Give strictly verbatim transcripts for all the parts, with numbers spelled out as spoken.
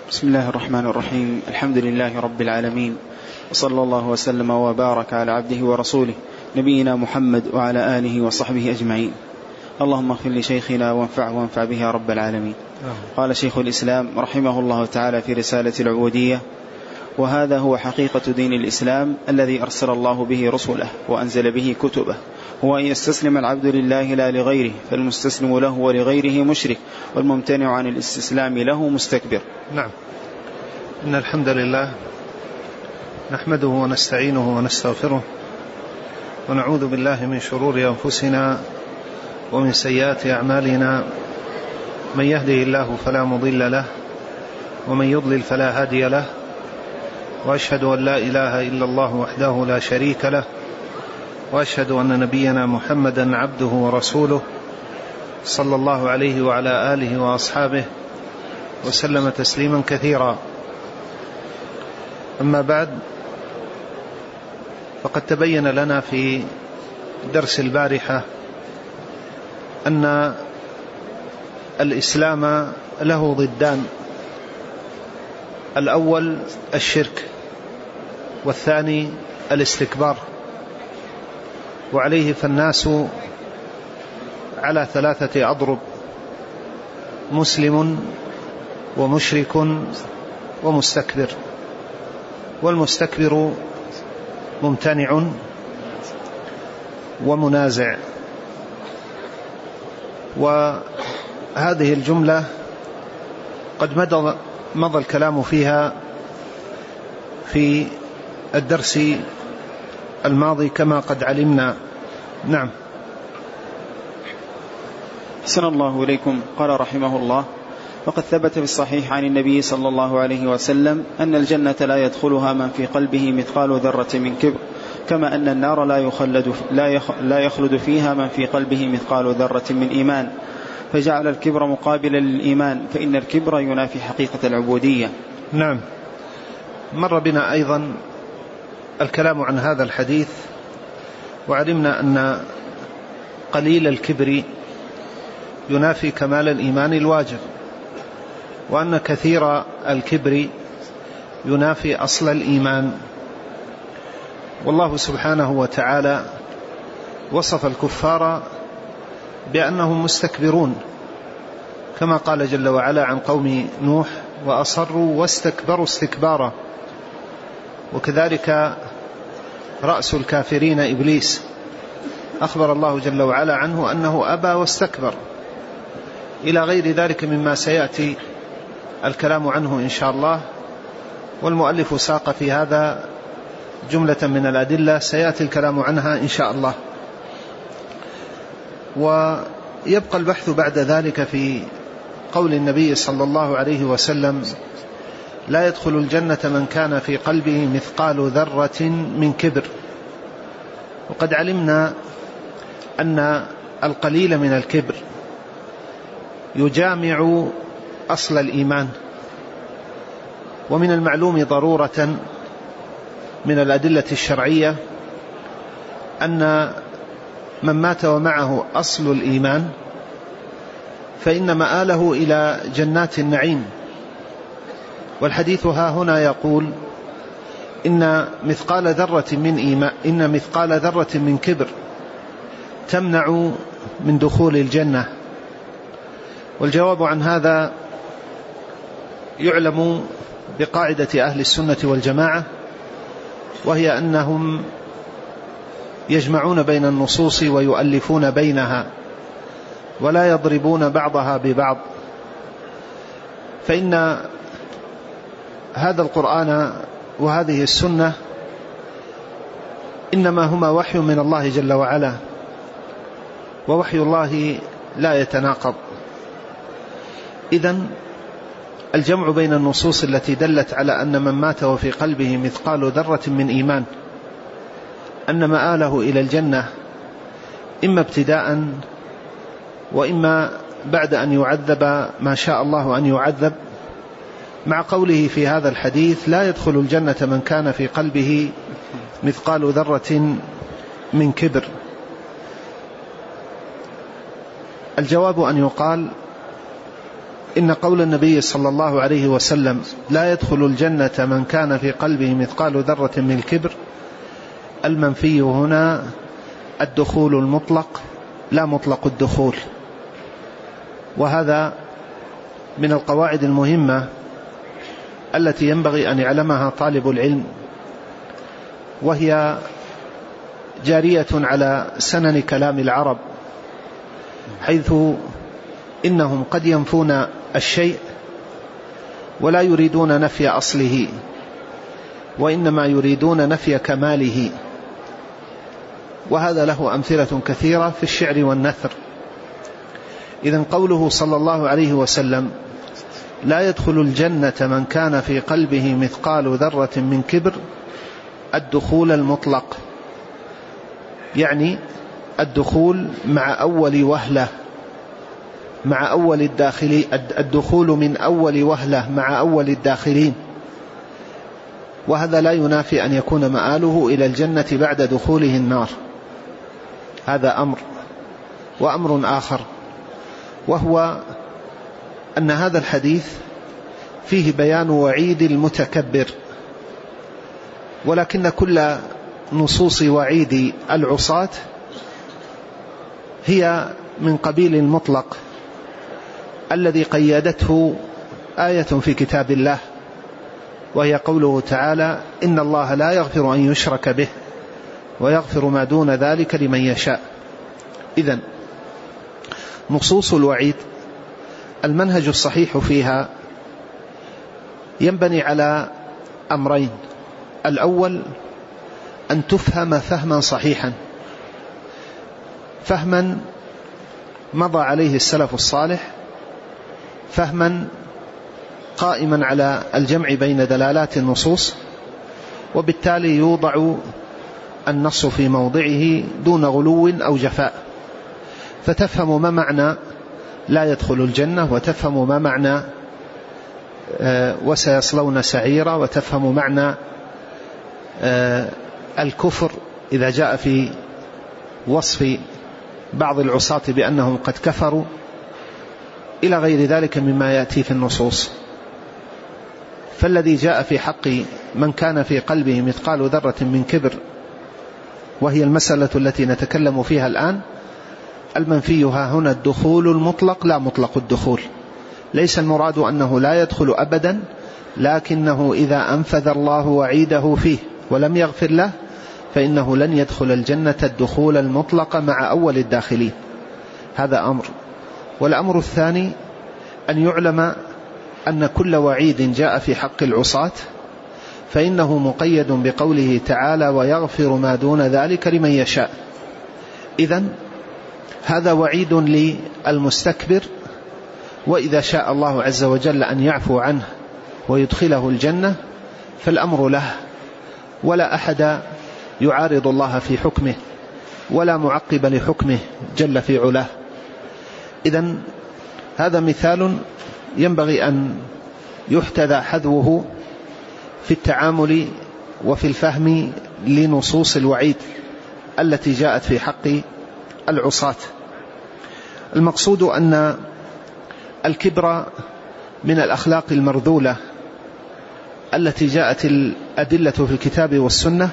بسم الله الرحمن الرحيم. الحمد لله رب العالمين، وصلى الله وسلم وبارك على عبده ورسوله نبينا محمد وعلى آله وصحبه أجمعين. اللهم اغفر لشيخنا وانفعه وانفع به يا رب العالمين. قال شيخ الإسلام رحمه الله تعالى في رسالة العبودية: وهذا هو حقيقة دين الإسلام الذي أرسل الله به رسله وأنزل به كتبه، هو أن يستسلم العبد لله لا لغيره، فالمستسلم له ولغيره مشرك، والممتنع عن الاستسلام له مستكبر. نعم. إن الحمد لله نحمده ونستعينه ونستغفره، ونعوذ بالله من شرور أنفسنا ومن سيئات أعمالنا، من يهده الله فلا مضل له، ومن يضلل فلا هادي له، وأشهد أن لا إله إلا الله وحده لا شريك له، وأشهد أن نبينا محمدا عبده ورسوله صلى الله عليه وعلى آله وأصحابه وسلم تسليما كثيرا. أما بعد، فقد تبين لنا في درس البارحة أن الإسلام له ضدان: الأول الشرك، والثاني الاستكبار. وعليه فالناس على ثلاثة أضرب: مسلم ومشرك ومستكبر. والمستكبر ممتنع ومنازع. وهذه الجملة قد مضى, مضى الكلام فيها في الدرس الماضي كما قد علمنا. نعم. أحسن الله إليكم. قال رحمه الله: وقد ثبت في الصحيح عن النبي صلى الله عليه وسلم أن الجنة لا يدخلها من في قلبه مثقال ذرة من كبر، كما أن النار لا يخلد, لا يخلد فيها من في قلبه مثقال ذرة من إيمان، فجعل الكبر مقابلا للإيمان، فإن الكبر ينافي حقيقة العبودية. نعم. مر بنا أيضا الكلام عن هذا الحديث، وعلمنا أن قليل الكبر ينافي كمال الإيمان الواجب، وأن كثير الكبر ينافي أصل الإيمان. والله سبحانه وتعالى وصف الكفار بأنهم مستكبرون، كما قال جل وعلا عن قوم نوح: وأصروا واستكبروا استكبارا. وكذلك رأس الكافرين إبليس، أخبر الله جل وعلا عنه أنه أبى واستكبر، إلى غير ذلك مما سيأتي الكلام عنه إن شاء الله. والمؤلف ساق في هذا جملة من الأدلة سيأتي الكلام عنها إن شاء الله. ويبقى البحث بعد ذلك في قول النبي صلى الله عليه وسلم: لا يدخل الجنة من كان في قلبه مثقال ذرة من كبر. وقد علمنا أن القليل من الكبر يجامع أصل الإيمان. ومن المعلوم ضرورة من الأدلة الشرعية أن من مات ومعه أصل الإيمان فإن مآله إلى جنات النعيم. والحديث ها هنا يقول: إن مثقال ذرة من إيمان إن مثقال ذرة من كبر تمنع من دخول الجنة. والجواب عن هذا يعلم بقاعدة أهل السنة والجماعة، وهي أنهم يجمعون بين النصوص ويؤلفون بينها، ولا يضربون بعضها ببعض. فإن هذا القرآن وهذه السنة إنما هما وحي من الله جل وعلا، ووحي الله لا يتناقض. إذن الجمع بين النصوص التي دلت على أن من مات وفي قلبه مثقال ذرة من إيمان أن مآله إلى الجنة، إما ابتداء وإما بعد أن يعذب ما شاء الله أن يعذب، مع قوله في هذا الحديث: لا يدخل الجنة من كان في قلبه مثقال ذرة من كبر. الجواب أن يقال: إن قول النبي صلى الله عليه وسلم لا يدخل الجنة من كان في قلبه مثقال ذرة من الكبر، المنفي هنا الدخول المطلق لا مطلق الدخول. وهذا من القواعد المهمة التي ينبغي أن يعلمها طالب العلم، وهي جارية على سنن كلام العرب، حيث إنهم قد ينفون الشيء ولا يريدون نفي أصله، وإنما يريدون نفي كماله. وهذا له أمثلة كثيرة في الشعر والنثر. إذن قوله صلى الله عليه وسلم لا يدخل الجنة من كان في قلبه مثقال ذرة من كبر، الدخول المطلق، يعني الدخول مع أول وهلة، مع أول الداخلين، الدخول من أول وهلة مع أول الداخلين. وهذا لا ينافي أن يكون مآله إلى الجنة بعد دخوله النار. هذا أمر. وأمر آخر، وهو أن هذا الحديث فيه بيان وعيد المتكبر، ولكن كل نصوص وعيد العصاة هي من قبيل المطلق الذي قيدته آية في كتاب الله، وهي قوله تعالى إن الله لا يغفر أن يشرك به ويغفر ما دون ذلك لمن يشاء. إذن نصوص الوعيد المنهج الصحيح فيها ينبني على أمرين: الأول أن تفهم فهما صحيحا، فهما مضى عليه السلف الصالح، فهما قائما على الجمع بين دلالات النصوص، وبالتالي يوضع النص في موضعه دون غلو أو جفاء، فتفهم ما معنى لا يدخل الجنة، وتفهم ما معنى وسيصلون سعيرا، وتفهم معنى الكفر إذا جاء في وصف بعض العصاة بأنهم قد كفروا، إلى غير ذلك مما يأتي في النصوص. فالذي جاء في حق من كان في قلبه مثقال ذرة من كبر، وهي المسألة التي نتكلم فيها الآن، المنفي ها هنا الدخول المطلق لا مطلق الدخول. ليس المراد أنه لا يدخل أبدا، لكنه إذا أنفذ الله وعيده فيه ولم يغفر له فإنه لن يدخل الجنة الدخول المطلق مع أول الداخلين. هذا أمر. والأمر الثاني أن يعلم أن كل وعيد جاء في حق العصاة فإنه مقيد بقوله تعالى ويغفر ما دون ذلك لمن يشاء. إذن هذا وعيد للمستكبر، وإذا شاء الله عز وجل أن يعفو عنه ويدخله الجنة فالأمر له، ولا أحد يعارض الله في حكمه ولا معقب لحكمه جل في علاه. إذن هذا مثال ينبغي أن يحتذى حذوه في التعامل وفي الفهم لنصوص الوعيد التي جاءت في حق العصاة. المقصود أن الكبر من الأخلاق المرذولة التي جاءت الأدلة في الكتاب والسنة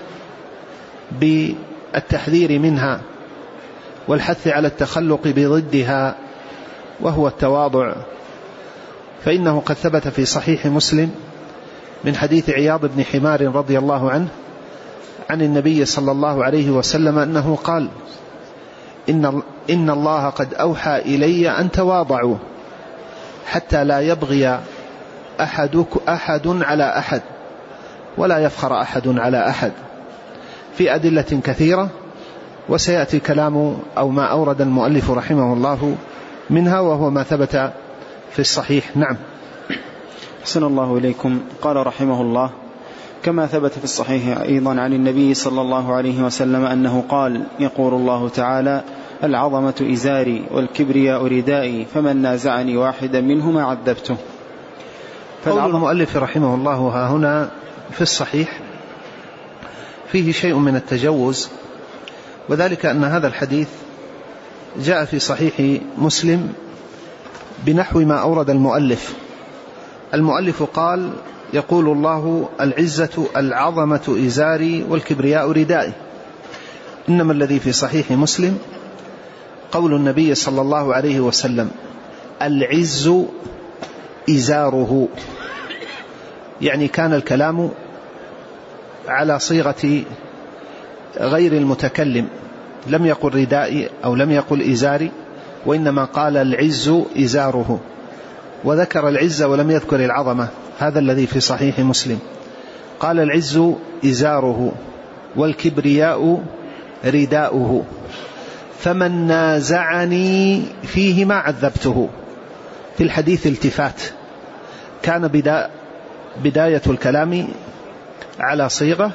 بالتحذير منها والحث على التخلق بضدها، وهو التواضع. فإنه قد ثبت في صحيح مسلم من حديث عياض بن حمار رضي الله عنه عن النبي صلى الله عليه وسلم أنه قال إن, إن الله قد أوحى إلي أن تواضعوا حتى لا يبغي أحدك أحد على أحد ولا يفخر أحد على أحد، في أدلة كثيرة، وسيأتي كلام أو ما أورد المؤلف رحمه الله منها، وهو ما ثبت في الصحيح. نعم. أحسن الله إليكم. قال رحمه الله: كما ثبت في الصحيح أيضا عن النبي صلى الله عليه وسلم أنه قال: يقول الله تعالى: العظمة إزاري والكبرياء ردائي فمن نازعني واحدا منهما عذبته. قول المؤلف رحمه الله ها هنا في الصحيح فيه شيء من التجوز، وذلك أن هذا الحديث جاء في صحيح مسلم بنحو ما أورد المؤلف. المؤلف قال: يقول الله: العزة العظمة إزاري والكبرياء ردائي. إنما الذي في صحيح مسلم قول النبي صلى الله عليه وسلم: العز إزاره، يعني كان الكلام على صيغة غير المتكلم، لم يقل ردائي أو لم يقل إزاري، وإنما قال العز إزاره، وذكر العز ولم يذكر العظمة. هذا الذي في صحيح مسلم. قال: العز إزاره والكبرياء رداؤه، فمن نازعني فيهما عذبته. في الحديث التفات، كان بداية الكلام على صيغة،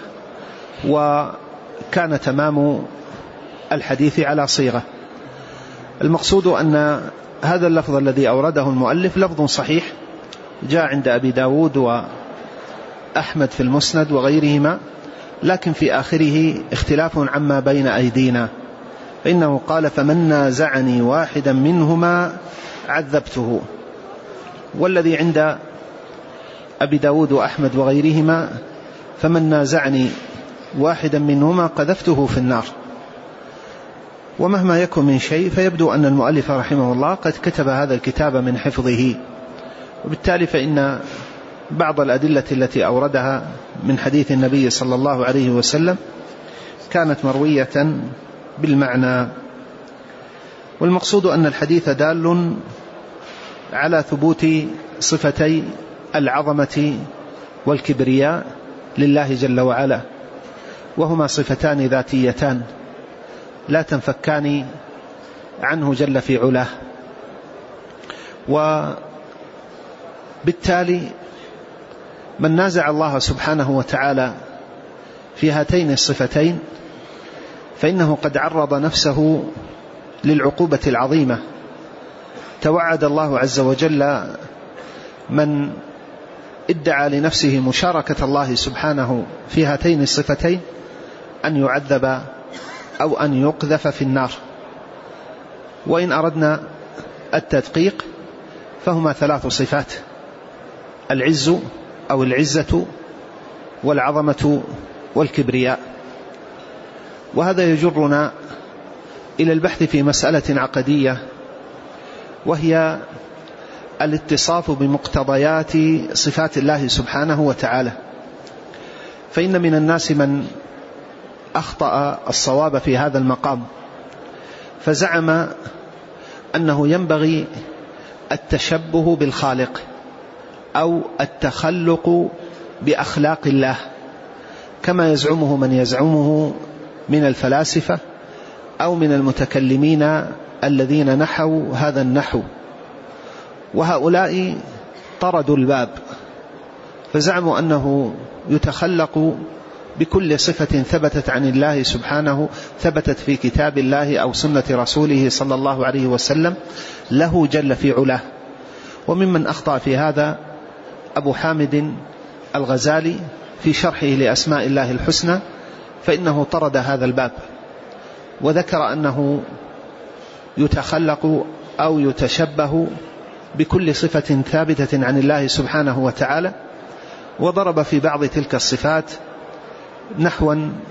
وكان تمام الحديث على صيغة. المقصود أن هذا اللفظ الذي أورده المؤلف لفظ صحيح، جاء عند أبي داود وأحمد في المسند وغيرهما، لكن في آخره اختلاف عما بين أيدينا، فإنه قال: فمن نازعني واحدا منهما عذبته. والذي عند أبي داود وأحمد وغيرهما: فمن نازعني واحدا منهما قذفته في النار. ومهما يكن من شيء، فيبدو أن المؤلف رحمه الله قد كتب هذا الكتاب من حفظه، وبالتالي فإن بعض الأدلة التي أوردها من حديث النبي صلى الله عليه وسلم كانت مروية بالمعنى. والمقصود أن الحديث دال على ثبوت صفتي العظمة والكبرياء لله جل وعلا، وهما صفتان ذاتيتان لا تنفكان عنه جل في علاه. وبالتالي من نازع الله سبحانه وتعالى في هاتين الصفتين فإنه قد عرض نفسه للعقوبة العظيمة. توعد الله عز وجل من ادعى لنفسه مشاركة الله سبحانه في هاتين الصفتين أن يعذب أو أن يقذف في النار. وإن أردنا التدقيق فهما ثلاث صفات: العز أو العزة والعظمة والكبرياء. وهذا يجرنا إلى البحث في مسألة عقدية، وهي الاتصاف بمقتضيات صفات الله سبحانه وتعالى. فإن من الناس من أخطأ الصواب في هذا المقام، فزعم أنه ينبغي التشبه بالخالق أو التخلق بأخلاق الله، كما يزعمه من يزعمه من الفلاسفة أو من المتكلمين الذين نحوا هذا النحو. وهؤلاء طردوا الباب، فزعموا أنه يتخلق بكل صفة ثبتت عن الله سبحانه، ثبتت في كتاب الله أو سنة رسوله صلى الله عليه وسلم له جل في علاه. وممن أخطأ في هذا أبو حامد الغزالي في شرحه لأسماء الله الحسنى، فإنه طرد هذا الباب وذكر أنه يتخلق أو يتشبه بكل صفة ثابتة عن الله سبحانه وتعالى، وضرب في بعض تلك الصفات نحوا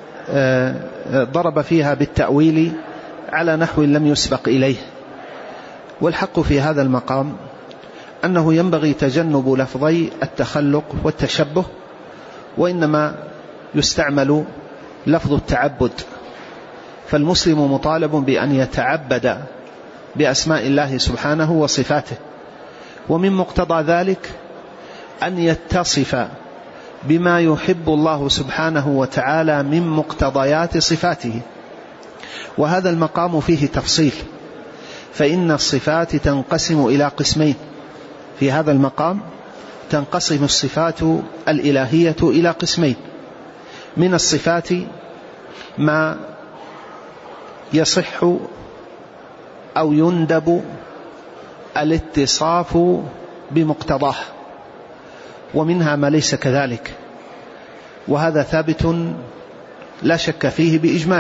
ضرب فيها بالتأويل على نحو لم يسبق إليه. والحق في هذا المقام أنه ينبغي تجنب لفظي التخلق والتشبه، وإنما يستعمل لفظ التعبد. فالمسلم مطالب بأن يتعبد بأسماء الله سبحانه وصفاته، ومن مقتضى ذلك أن يتصف بما يحب الله سبحانه وتعالى من مقتضيات صفاته. وهذا المقام فيه تفصيل، فإن الصفات تنقسم إلى قسمين. في هذا المقام تنقسم الصفات الإلهية إلى قسمين: من الصفات ما يصح أو يندب الاتصاف بمقتضاه، ومنها ما ليس كذلك، وهذا ثابت لا شك فيه بإجماع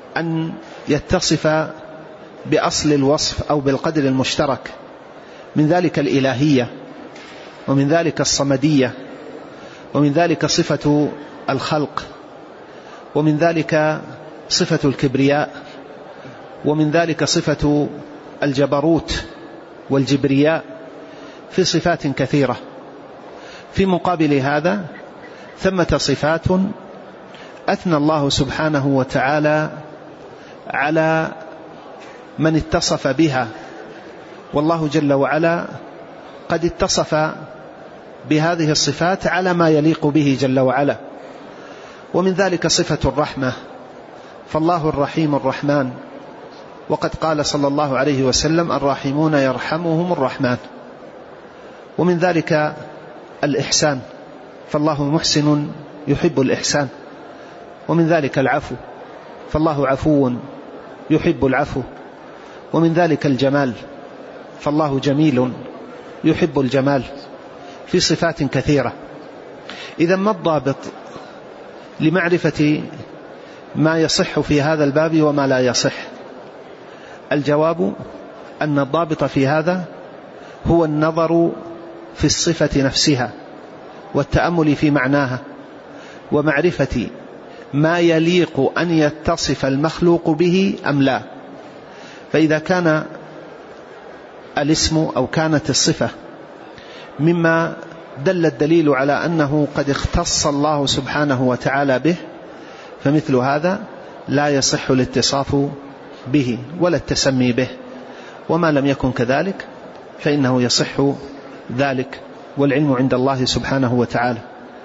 أن يتصف بأصل الوصف أو بالقدر المشترك، من ذلك الإلهية، ومن ذلك الصمدية، ومن ذلك صفة الخلق، ومن ذلك صفة الكبرياء، ومن ذلك صفة الجبروت والجبرياء، في صفات كثيرة. في مقابل هذا ثمة صفات أثنى الله سبحانه وتعالى على من اتصف بها، والله جل وعلا قد اتصف بهذه الصفات على ما يليق به جل وعلا. ومن ذلك صفة الرحمة، فالله الرحيم الرحمن، وقد قال صلى الله عليه وسلم: الراحمون يرحمهم الرحمن. ومن ذلك الإحسان، فالله محسن يحب الإحسان. ومن ذلك العفو، فالله عفو يحب العفو. ومن ذلك الجمال، فالله جميل يحب الجمال، في صفات كثيرة. إذا ما الضابط لمعرفة ما يصح في هذا الباب وما لا يصح؟ الجواب أن الضابط في هذا هو النظر في الصفة نفسها، والتأمل في معناها، ومعرفة ما يليق أن يتصف المخلوق به أم لا. فإذا كان الاسم أو كانت الصفة مما دل الدليل على أنه قد اختص الله سبحانه وتعالى به، فمثل هذا لا يصح الاتصاف به ولا التسمي به. وما لم يكن كذلك فإنه يصح ذلك، والعلم عند الله سبحانه وتعالى.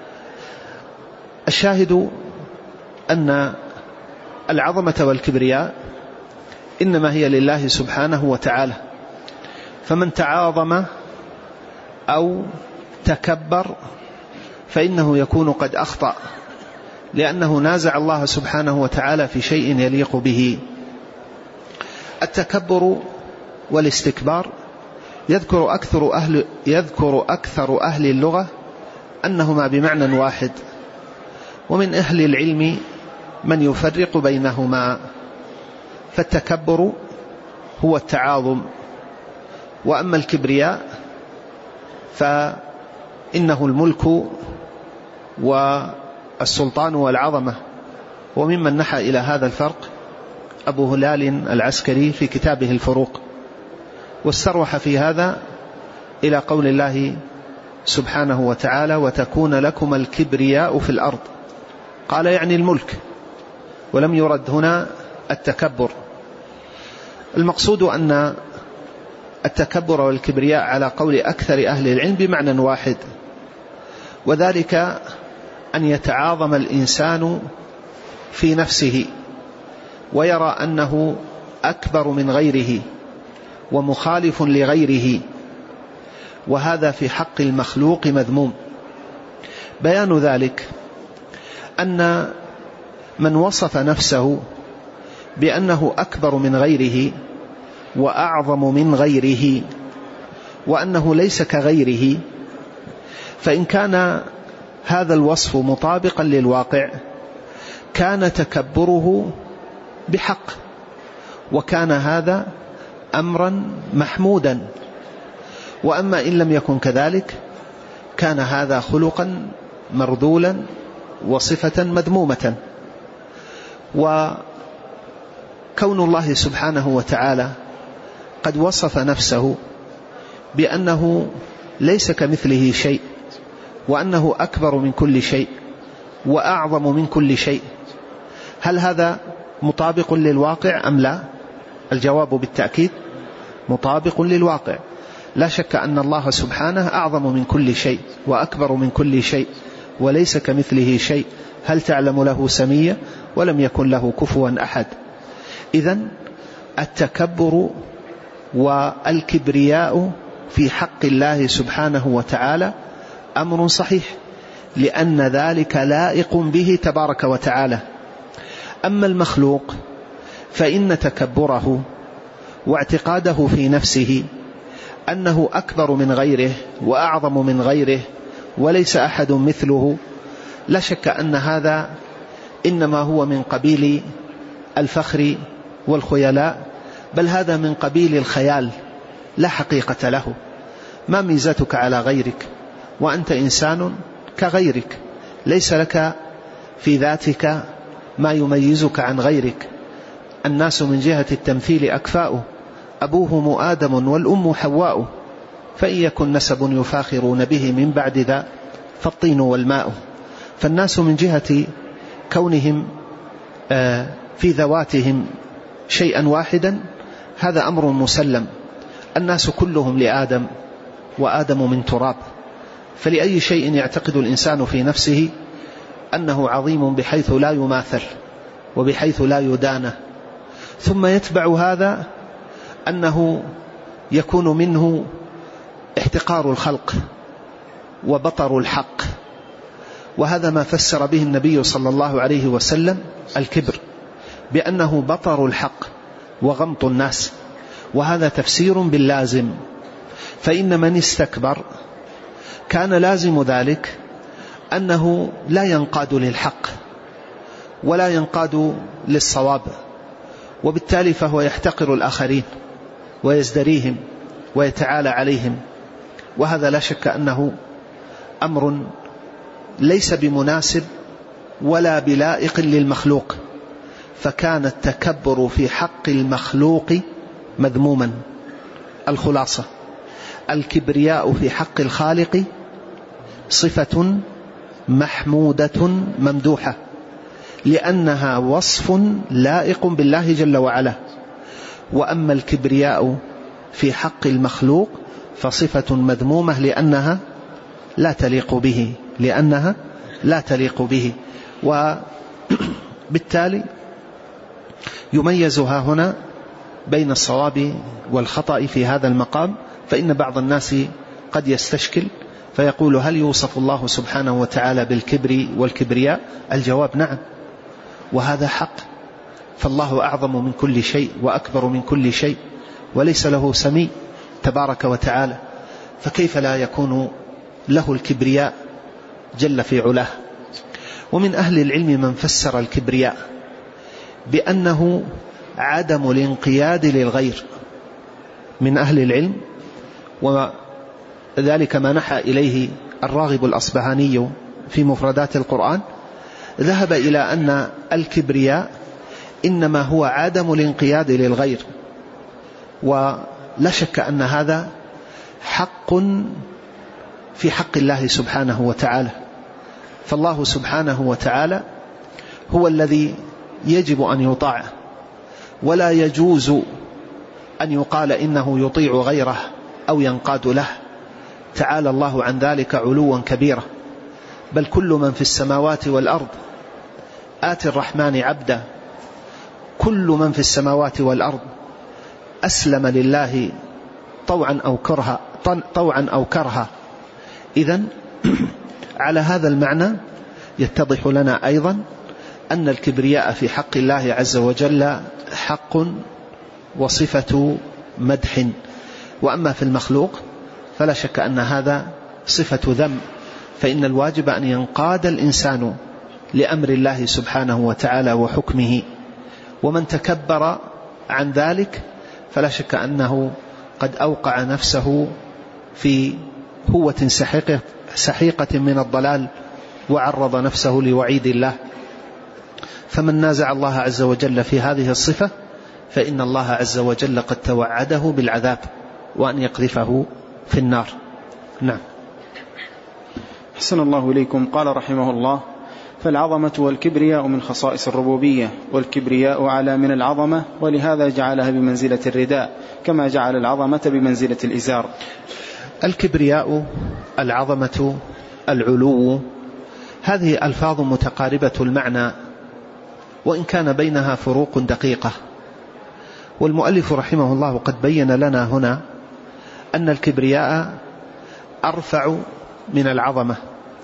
الشاهد أن العظمة والكبرياء إنما هي لله سبحانه وتعالى، فمن تعاظم أو تكبر فإنه يكون قد أخطأ، لأنه نازع الله سبحانه وتعالى في شيء يليق به. التكبر والاستكبار يذكر أكثر أهل, يذكر أكثر أهل اللغة أنهما بمعنى واحد، ومن أهل العلم من يفرق بينهما. فالتكبر هو التعاظم، وأما الكبرياء فإنه الملك والسلطان والعظمة. وممن نحى إلى هذا الفرق أبو هلال العسكري في كتابه الفروق، واستروح في هذا إلى قول الله سبحانه وتعالى: وتكون لكم الكبرياء في الأرض. قال يعني الملك، ولم يرد هنا التكبر. المقصود أن التكبر والكبرياء على قول أكثر أهل العلم بمعنى واحد، وذلك أن يتعاظم الإنسان في نفسه ويرى أنه أكبر من غيره ومخالف لغيره، وهذا في حق المخلوق مذموم. بيان ذلك أن من وصف نفسه بأنه أكبر من غيره وأعظم من غيره وأنه ليس كغيره، فإن كان هذا الوصف مطابقا للواقع كان تكبره بحق، وكان هذا أمرا محمودا. وأما إن لم يكن كذلك كان هذا خلقا مرذولا وصفة مذمومة. وكون الله سبحانه وتعالى قد وصف نفسه بأنه ليس كمثله شيء، وأنه أكبر من كل شيء وأعظم من كل شيء، هل هذا مطابق للواقع أم لا؟ الجواب بالتأكيد مطابق للواقع. لا شك أن الله سبحانه أعظم من كل شيء وأكبر من كل شيء وليس كمثله شيء، هل تعلم له سمية؟ ولم يكن له كفوا أحد. إذن التكبر والكبرياء في حق الله سبحانه وتعالى أمر صحيح، لأن ذلك لائق به تبارك وتعالى. أما المخلوق فإن تكبره واعتقاده في نفسه أنه أكبر من غيره وأعظم من غيره وليس أحد مثله، لا شك أن هذا إنما هو من قبيل الفخر والخيلاء، بل هذا من قبيل الخيال لا حقيقة له. ما ميزتك على غيرك وأنت إنسان كغيرك، ليس لك في ذاتك ما يميزك عن غيرك. الناس من جهة التمثيل أكفاء، أبوهم آدم والأم حواء، فإن يكن نسب يفاخرون به من بعد ذا فالطين والماء. فالناس من جهة كونهم في ذواتهم شيئا واحدا هذا أمر مسلم، الناس كلهم لآدم وآدم من تراب، فلأي شيء يعتقد الإنسان في نفسه أنه عظيم بحيث لا يماثل وبحيث لا يدانى. ثم يتبع هذا أنه يكون منه احتقار الخلق وبطر الحق، وهذا ما فسر به النبي صلى الله عليه وسلم الكبر بأنه بطر الحق وغمط الناس، وهذا تفسير باللازم. فإن من استكبر كان لازم ذلك أنه لا ينقاد للحق ولا ينقاد للصواب، وبالتالي فهو يحتقر الآخرين ويزدريهم ويتعالى عليهم، وهذا لا شك أنه أمر ليس بمناسب ولا بلائق للمخلوق. فكان التكبر في حق المخلوق مذموما. الخلاصة: الكبرياء في حق الخالق صفة محمودة ممدوحة، لأنها وصف لائق بالله جل وعلا. وأما الكبرياء في حق المخلوق فصفة مذمومة لأنها لا تليق به لأنها لا تليق به وبالتالي يميزها هنا بين الصواب والخطأ في هذا المقام. فإن بعض الناس قد يستشكل فيقول: هل يوصف الله سبحانه وتعالى بالكبر والكبرياء؟ الجواب: نعم، وهذا حق، فالله أعظم من كل شيء وأكبر من كل شيء، وليس له سمي تبارك وتعالى، فكيف لا يكون له الكبرياء جل في علاه. ومن أهل العلم من فسر الكبرياء بأنه عدم الانقياد للغير، من أهل العلم، وذلك ما نحى إليه الراغب الأصبهاني في مفردات القرآن. ذهب إلى أن الكبرياء إنما هو عدم الانقياد للغير، ولا شك أن هذا حق في حق الله سبحانه وتعالى. فالله سبحانه وتعالى هو الذي يجب أن يطاع، ولا يجوز أن يقال إنه يطيع غيره أو ينقاد له، تعالى الله عن ذلك علوا كبيرا. بل كل من في السماوات والأرض آتي الرحمن عبدا، كل من في السماوات والأرض أسلم لله طوعا أو كرها طوعا أو كرها. إذن على هذا المعنى يتضح لنا أيضا أن الكبرياء في حق الله عز وجل حق وصفة مدح، وأما في المخلوق فلا شك أن هذا صفة ذم، فإن الواجب أن ينقاد الإنسان لأمر الله سبحانه وتعالى وحكمه. ومن تكبر عن ذلك فلا شك أنه قد أوقع نفسه في هوة سحيقة, سحيقة من الضلال، وعرض نفسه لوعيد الله. فمن نازع الله عز وجل في هذه الصفة فإن الله عز وجل قد توعده بالعذاب وأن يقذفه في النار. نعم. حسن الله إليكم. قال رحمه الله: فالعظمة والكبرياء من خصائص الربوبية، والكبرياء أعلى من العظمة، ولهذا جعلها بمنزلة الرداء كما جعل العظمة بمنزلة الإزار. الكبرياء، العظمة، العلو، هذه ألفاظ متقاربة المعنى وإن كان بينها فروق دقيقة. والمؤلف رحمه الله قد بين لنا هنا أن الكبرياء أرفع من العظمة،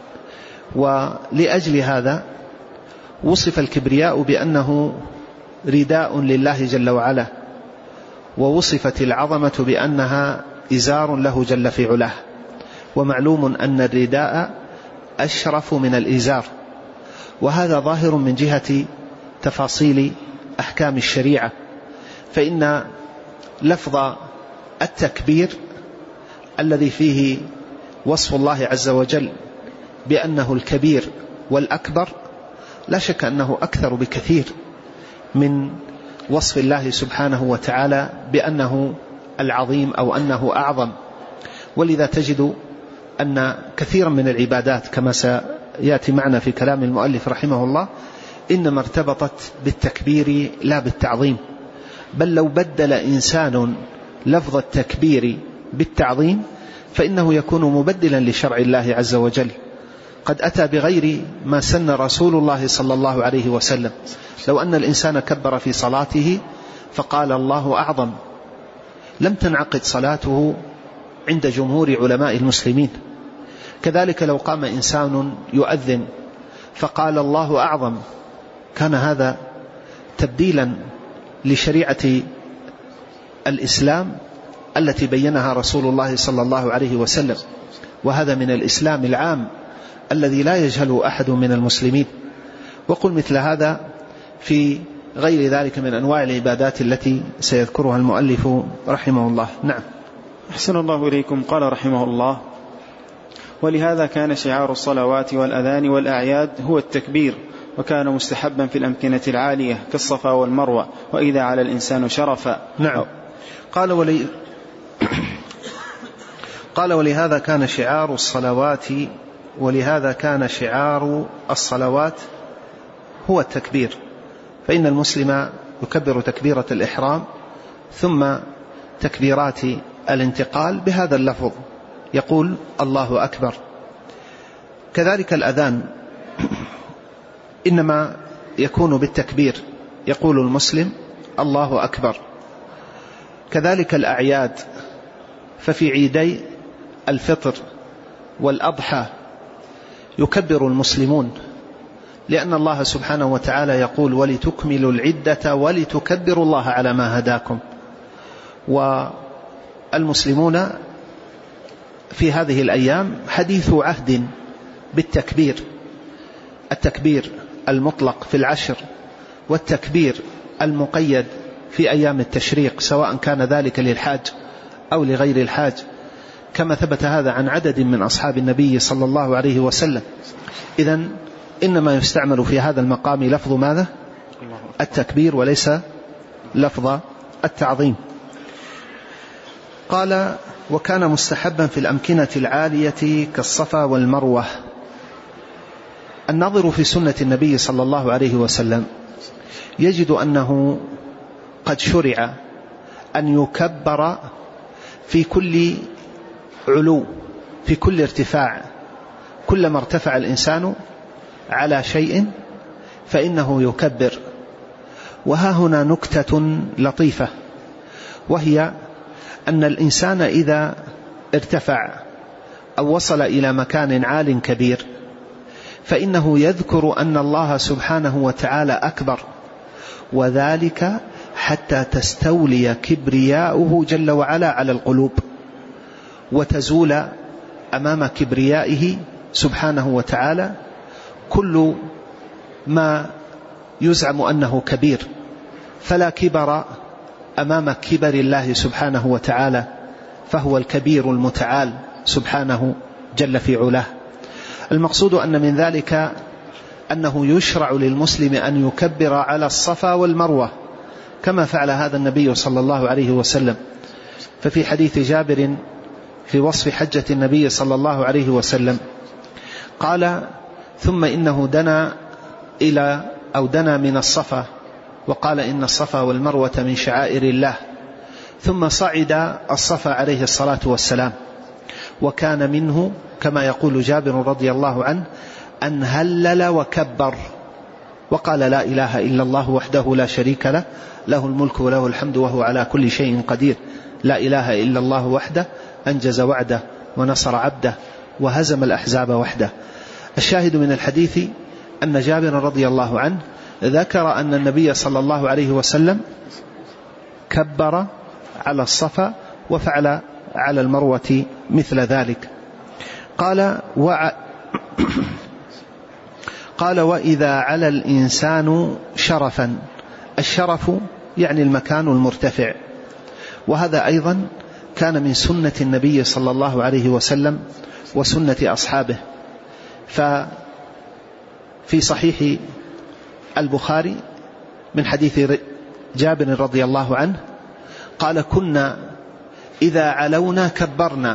ولأجل هذا وصف الكبرياء بأنه رداء لله جل وعلا، ووصفت العظمة بأنها إزار له جل في علاه. ومعلوم أن الرداء أشرف من الإزار، وهذا ظاهر من جهة تفاصيل أحكام الشريعة، فإن لفظ التكبير الذي فيه وصف الله عز وجل بأنه الكبير والأكبر لا شك أنه أكثر بكثير من وصف الله سبحانه وتعالى بأنه العظيم أو أنه أعظم. ولذا تجد أن كثيرا من العبادات كما سيأتي معنا في كلام المؤلف رحمه الله إنما ارتبطت بالتكبير لا بالتعظيم، بل لو بدل إنسان لفظ التكبير بالتعظيم فإنه يكون مبدلا لشرع الله عز وجل، قد أتى بغير ما سن رسول الله صلى الله عليه وسلم. لو أن الإنسان كبر في صلاته فقال الله أعظم لم تنعقد صلاته عند جمهور علماء المسلمين. كذلك لو قام إنسان يؤذن فقال الله أعظم كان هذا تبديلا لشريعة الإسلام التي بينها رسول الله صلى الله عليه وسلم، وهذا من الإسلام العام الذي لا يجهله أحد من المسلمين. وقل مثل هذا في غير ذلك من أنواع العبادات التي سيذكرها المؤلف رحمه الله. نعم. أحسن الله إليكم. قال رحمه الله: ولهذا كان شعار الصلوات والأذان والأعياد هو التكبير، وكان مستحبا في الأمكنة العالية كالصفا والمروة وإذا على الإنسان شرفا. نعم. قال ولي قال ولهذا كان شعار الصلوات ولهذا كان شعار الصلوات هو التكبير، فإن المسلم يكبر تكبيرة الإحرام ثم تكبيرات الانتقال بهذا اللفظ، يقول الله أكبر. كذلك الأذان إنما يكون بالتكبير، يقول المسلم الله أكبر. كذلك الأعياد، ففي عيدي الفطر والأضحى يكبر المسلمون، لأن الله سبحانه وتعالى يقول ولتكملوا العدة ولتكبروا الله على ما هداكم. والمسلمون في هذه الأيام حديث عهد بالتكبير، التكبير المطلق في العشر والتكبير المقيد في أيام التشريق، سواء كان ذلك للحاج أو لغير الحاج، كما ثبت هذا عن عدد من أصحاب النبي صلى الله عليه وسلم. إذن إنما يستعمل في هذا المقام لفظ ماذا؟ التكبير وليس لفظ التعظيم. قال وكان مستحبا في الأمكنة العالية كالصفا والمروة. الناظر في سنة النبي صلى الله عليه وسلم يجد أنه قد شرع أن يكبر في كل علو، في كل ارتفاع، كلما ارتفع الإنسان على شيء فإنه يكبر. وها هنا نكتة لطيفة، وهي أن الإنسان إذا ارتفع أو وصل إلى مكان عال كبير فإنه يذكر أن الله سبحانه وتعالى أكبر، وذلك حتى تستولي كبرياؤه جل وعلا على القلوب وتزول أمام كبريائه سبحانه وتعالى كل ما يزعم أنه كبير، فلا كبر أمام كبر الله سبحانه وتعالى، فهو الكبير المتعال سبحانه جل في علاه. المقصود أن من ذلك أنه يشرع للمسلم أن يكبر على الصفا والمروة كما فعل هذا النبي صلى الله عليه وسلم. ففي حديث جابر في وصف حجة النبي صلى الله عليه وسلم قال ثم إنه دنا إلى أو دنا من الصفا وقال إن الصفا والمروة من شعائر الله، ثم صعد الصفا عليه الصلاة والسلام، وكان منه كما يقول جابر رضي الله عنه أن هلل وكبر وقال لا إله إلا الله وحده لا شريك له، له الملك وله الحمد وهو على كل شيء قدير، لا إله إلا الله وحده أنجز وعده ونصر عبده وهزم الأحزاب وحده. الشاهد من الحديث أن جابر رضي الله عنه ذكر أن النبي صلى الله عليه وسلم كبر على الصفا وفعل على المروة مثل ذلك. قال وع... قال وإذا على الإنسان شرفا، الشرف يعني المكان المرتفع، وهذا أيضا كان من سنة النبي صلى الله عليه وسلم وسنة أصحابه. ففي صحيح البخاري من حديث جابر رضي الله عنه قال: كنا إذا علونا كبرنا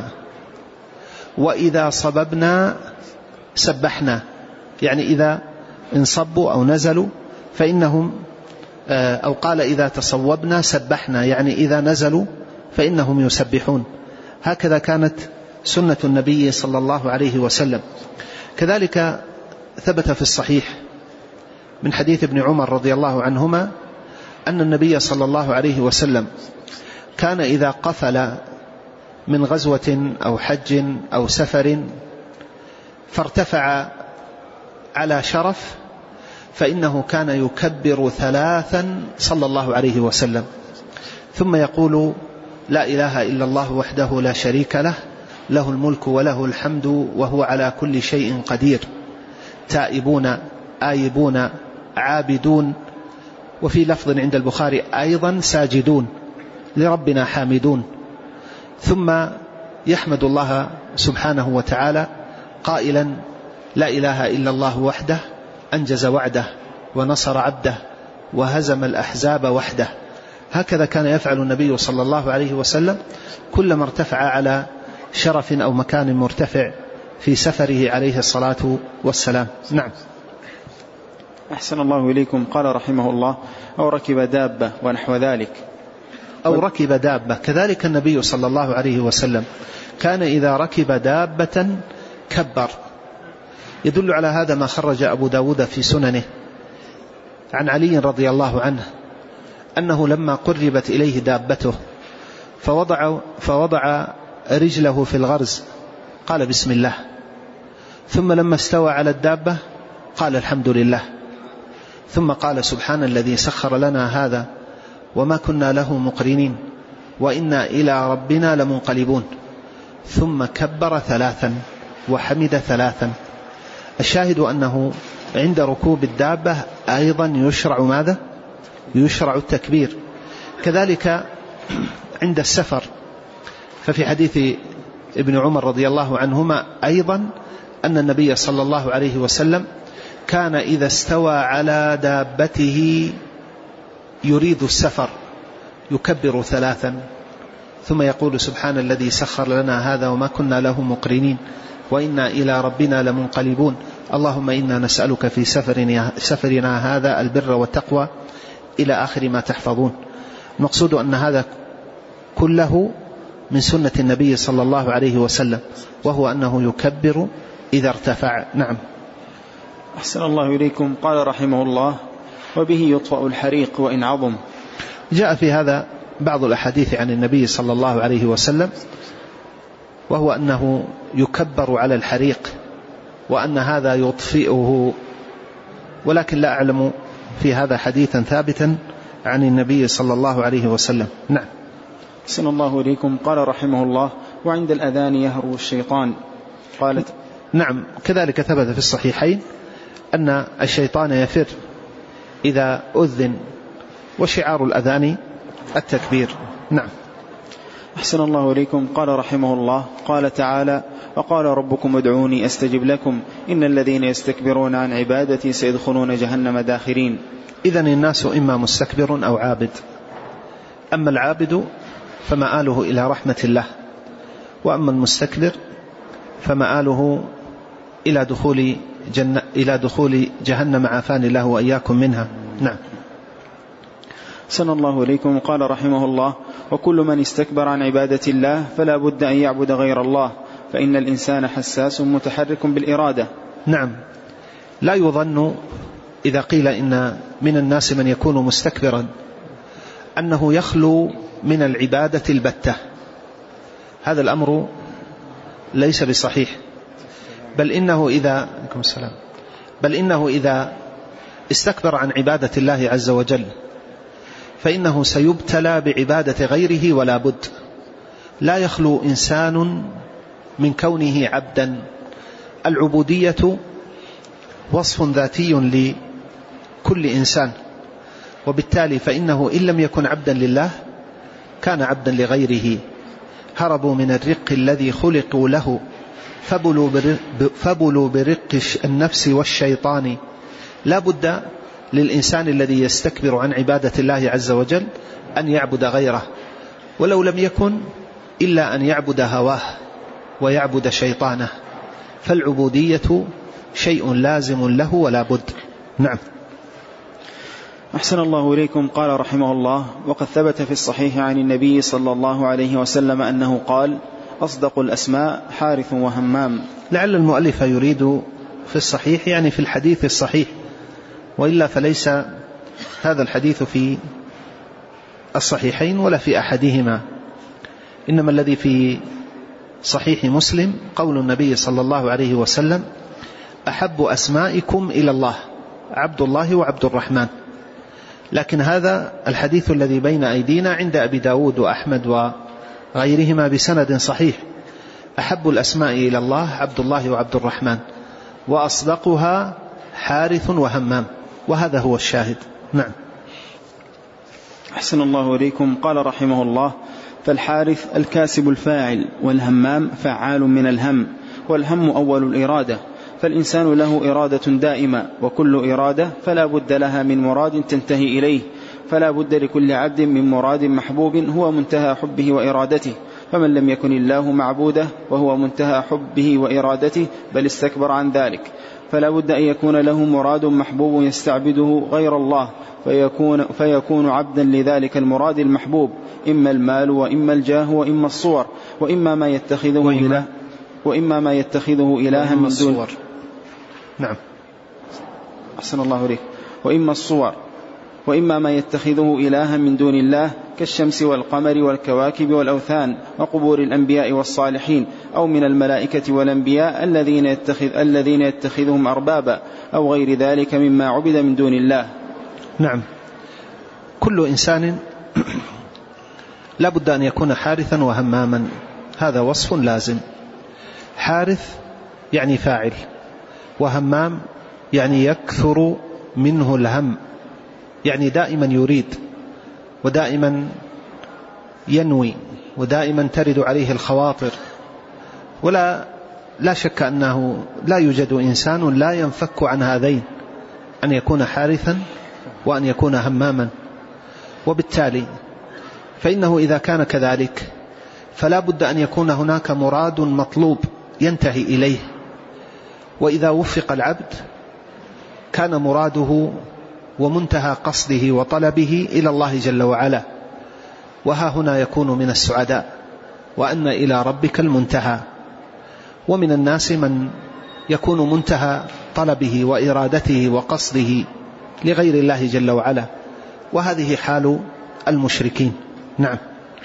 وإذا صببنا سبحنا، يعني إذا انصبوا أو نزلوا فإنهم، أو قال إذا تصوبنا سبحنا، يعني إذا نزلوا فإنهم يسبحون. هكذا كانت سنة النبي صلى الله عليه وسلم. كذلك ثبت في الصحيح من حديث ابن عمر رضي الله عنهما أن النبي صلى الله عليه وسلم كان إذا قفل من غزوة أو حج أو سفر فارتفع على شرف فإنه كان يكبر ثلاثا صلى الله عليه وسلم، ثم يقول: لا إله إلا الله وحده لا شريك له، له الملك وله الحمد وهو على كل شيء قدير، تائبون آيبون عابدون، وفي لفظ عند البخاري أيضا ساجدون لربنا حامدون. ثم يحمد الله سبحانه وتعالى قائلا: لا إله إلا الله وحده أنجز وعده ونصر عبده وهزم الأحزاب وحده. هكذا كان يفعل النبي صلى الله عليه وسلم كلما ارتفع على شرف أو مكان مرتفع في سفره عليه الصلاة والسلام. نعم. أحسن الله إليكم. قال رحمه الله: أو ركب دابة ونحو ذلك. أو ركب دابة، كذلك النبي صلى الله عليه وسلم كان إذا ركب دابة كبر. يدل على هذا ما خرج أبو داود في سننه عن علي رضي الله عنه أنه لما قربت إليه دابته فوضع, فوضع رجله في الغرز قال: بسم الله، ثم لما استوى على الدابة قال: الحمد لله، ثم قال: سبحان الذي سخر لنا هذا وما كنا له مقرنين وإنا إلى ربنا لمنقلبون، ثم كبر ثلاثا وحمد ثلاثا. الشاهد أنه عند ركوب الدابة أيضا يشرع ماذا؟ يشرع التكبير. كذلك عند السفر، ففي حديث ابن عمر رضي الله عنهما أيضا أن النبي صلى الله عليه وسلم كان إذا استوى على دابته يريد السفر يكبر ثلاثا، ثم يقول: سبحان الذي سخر لنا هذا وما كنا له مقرنين وإنا إلى ربنا لمنقلبون، اللهم إنا نسألك في سفرنا, سفرنا هذا البر والتقوى، إلى آخر ما تحفظون. المقصود أن هذا كله من سنة النبي صلى الله عليه وسلم، وهو أنه يكبر إذا ارتفع. نعم. أحسن الله إليكم. قال رحمه الله: وبه يطفأ الحريق وإن عظم. جاء في هذا بعض الأحاديث عن النبي صلى الله عليه وسلم، وهو أنه يكبر على الحريق وأن هذا يطفئه، ولكن لا أعلم في هذا حديثا ثابتا عن النبي صلى الله عليه وسلم. نعم. أحسن الله إليكم. قال رحمه الله: وعند الأذان يهرو الشيطان. قالت نعم، كذلك ثبت في الصحيحين أن الشيطان يفر إذا أذن، وشعار الأذان التكبير. نعم. أحسن الله إليكم. قال رحمه الله: قال تعالى: وقال ربكم ادعوني أستجب لكم إن الذين يستكبرون عن عبادتي سيدخلون جهنم داخرين. إذن الناس إما مستكبر أو عابد، أما العابد فمآله إلى رحمة الله، وأما المستكبر فمآله إلى دخول جنة إلى دخول جهنم، عافاني الله وإياكم منها. نعم. أحسن الله إليكم. قال رحمه الله: وكل من استكبر عن عبادة الله فلا بد أن يعبد غير الله، فإن الإنسان حساس متحرك بالإرادة. نعم. لا يظن إذا قيل إن من الناس من يكون مستكبرا أنه يخلو من العبادة البتة، هذا الأمر ليس بصحيح، بل إنه إذا بل إنه إذا استكبر عن عبادة الله عز وجل فإنه سيبتلى بعبادة غيره ولا بد. لا يخلو إنسان من كونه عبدا. العبودية وصف ذاتي لكل إنسان، وبالتالي فإنه إن لم يكن عبدا لله كان عبدا لغيره. هربوا من الرق الذي خلقوا له فبلوا برق النفس والشيطان. لا بد للإنسان الذي يستكبر عن عبادة الله عز وجل أن يعبد غيره، ولو لم يكن إلا أن يعبد هواه ويعبد شيطانه، فالعبودية شيء لازم له ولا بد. نعم. أحسن الله إليكم. قال رحمه الله: وقد ثبت في الصحيح عن النبي صلى الله عليه وسلم أنه قال: أصدق الأسماء حارث وهمام. لعل المؤلف يريد في الصحيح يعني في الحديث الصحيح، وإلا فليس هذا الحديث في الصحيحين ولا في أحدهما، إنما الذي في صحيح مسلم قول النبي صلى الله عليه وسلم: أحب أسمائكم إلى الله عبد الله وعبد الرحمن. لكن هذا الحديث الذي بين أيدينا عند أبي داود وأحمد وغيرهما بسند صحيح: أحب الأسماء إلى الله عبد الله وعبد الرحمن، وأصدقها حارث وهمام، وهذا هو الشاهد. نعم. أحسن الله إليكم. قال رحمه الله: فالحارث الكاسب الفاعل، والهمام فعال من الهم، والهم أول الإرادة، فالإنسان له إرادة دائمة، وكل إرادة فلا بد لها من مراد تنتهي إليه، فلا بد لكل عبد من مراد محبوب هو منتهى حبه وإرادته، فمن لم يكن الله معبوده وهو منتهى حبه وإرادته بل استكبر عن ذلك، فلا بد أن يكون له مراد محبوب يستعبده غير الله، فيكون, فيكون عبدا لذلك المراد المحبوب، إما المال وإما الجاه وإما الصور، وإما ما يتخذه إله وإما ما يتخذه إلها من دون. نعم. أحسن الله إليك. وإما الصور وإما ما يتخذه إلها من دون الله كالشمس والقمر والكواكب والأوثان وقبور الأنبياء والصالحين، أو من الملائكة والأنبياء الذين, يتخذ الذين يتخذهم أربابا، أو غير ذلك مما عبد من دون الله. نعم. كل إنسان لا بد أن يكون حارثا وهماما، هذا وصف لازم. حارث يعني فاعل، وهمام يعني يكثر منه الهم، يعني دائما يريد ودائما ينوي ودائما ترد عليه الخواطر. ولا لا شك أنه لا يوجد إنسان لا ينفك عن هذين، أن يكون حارثا وأن يكون هماما. وبالتالي فإنه إذا كان كذلك فلا بد أن يكون هناك مراد مطلوب ينتهي إليه، وإذا وفق العبد كان مراده ومنتهى قصده وطلبه إلى الله جل وعلا، وها هنا يكون من السعداء، وأن إلى ربك المنتهى. ومن الناس من يكون منتهى طلبه وإرادته وقصده لغير الله جل وعلا، وهذه حال المشركين. نعم.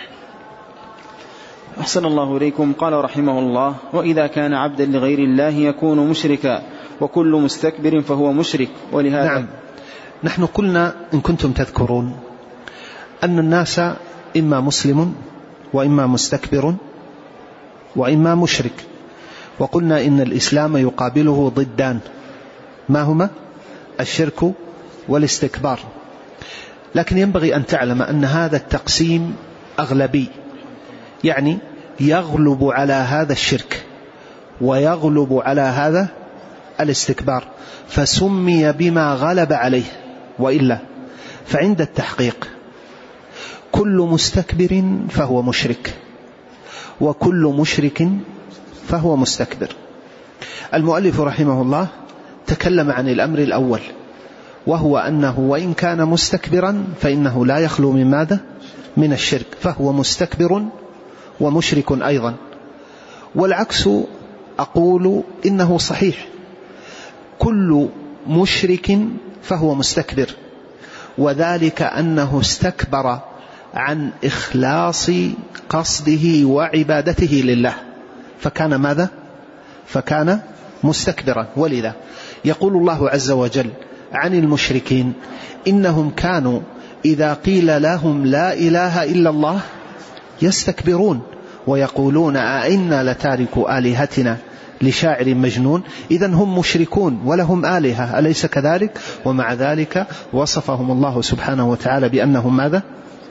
أحسن الله إليكم. قال رحمه الله: وإذا كان عبدا لغير الله يكون مشركا، وكل مستكبر فهو مشرك. ولهذا نعم. نحن قلنا إن كنتم تذكرون أن الناس إما مسلم وإما مستكبر وإما مشرك، وقلنا إن الإسلام يقابله ضدان، ما هما؟ الشرك والاستكبار. لكن ينبغي أن تعلم أن هذا التقسيم أغلبي، يعني يغلب على هذا الشرك ويغلب على هذا الاستكبار، فسمي بما غلب عليه، وإلا فعند التحقيق كل مستكبر فهو مشرك، وكل مشرك فهو مستكبر. المؤلف رحمه الله تكلم عن الأمر الأول، وهو أنه وإن كان مستكبرا فإنه لا يخلو من ماذا؟ من الشرك، فهو مستكبر ومشرك أيضا. والعكس أقول إنه صحيح، كل مشرك فهو مستكبر، وذلك أنه استكبر عن إخلاص قصده وعبادته لله، فكان ماذا؟ فكان مستكبرا. ولذا يقول الله عز وجل عن المشركين: إنهم كانوا إذا قيل لهم لا إله إلا الله يستكبرون ويقولون أئنا لتاركو آلهتنا لشاعر مجنون، إذن هم مشركون ولهم آلهة، أليس كذلك؟ ومع ذلك وصفهم الله سبحانه وتعالى بأنهم ماذا؟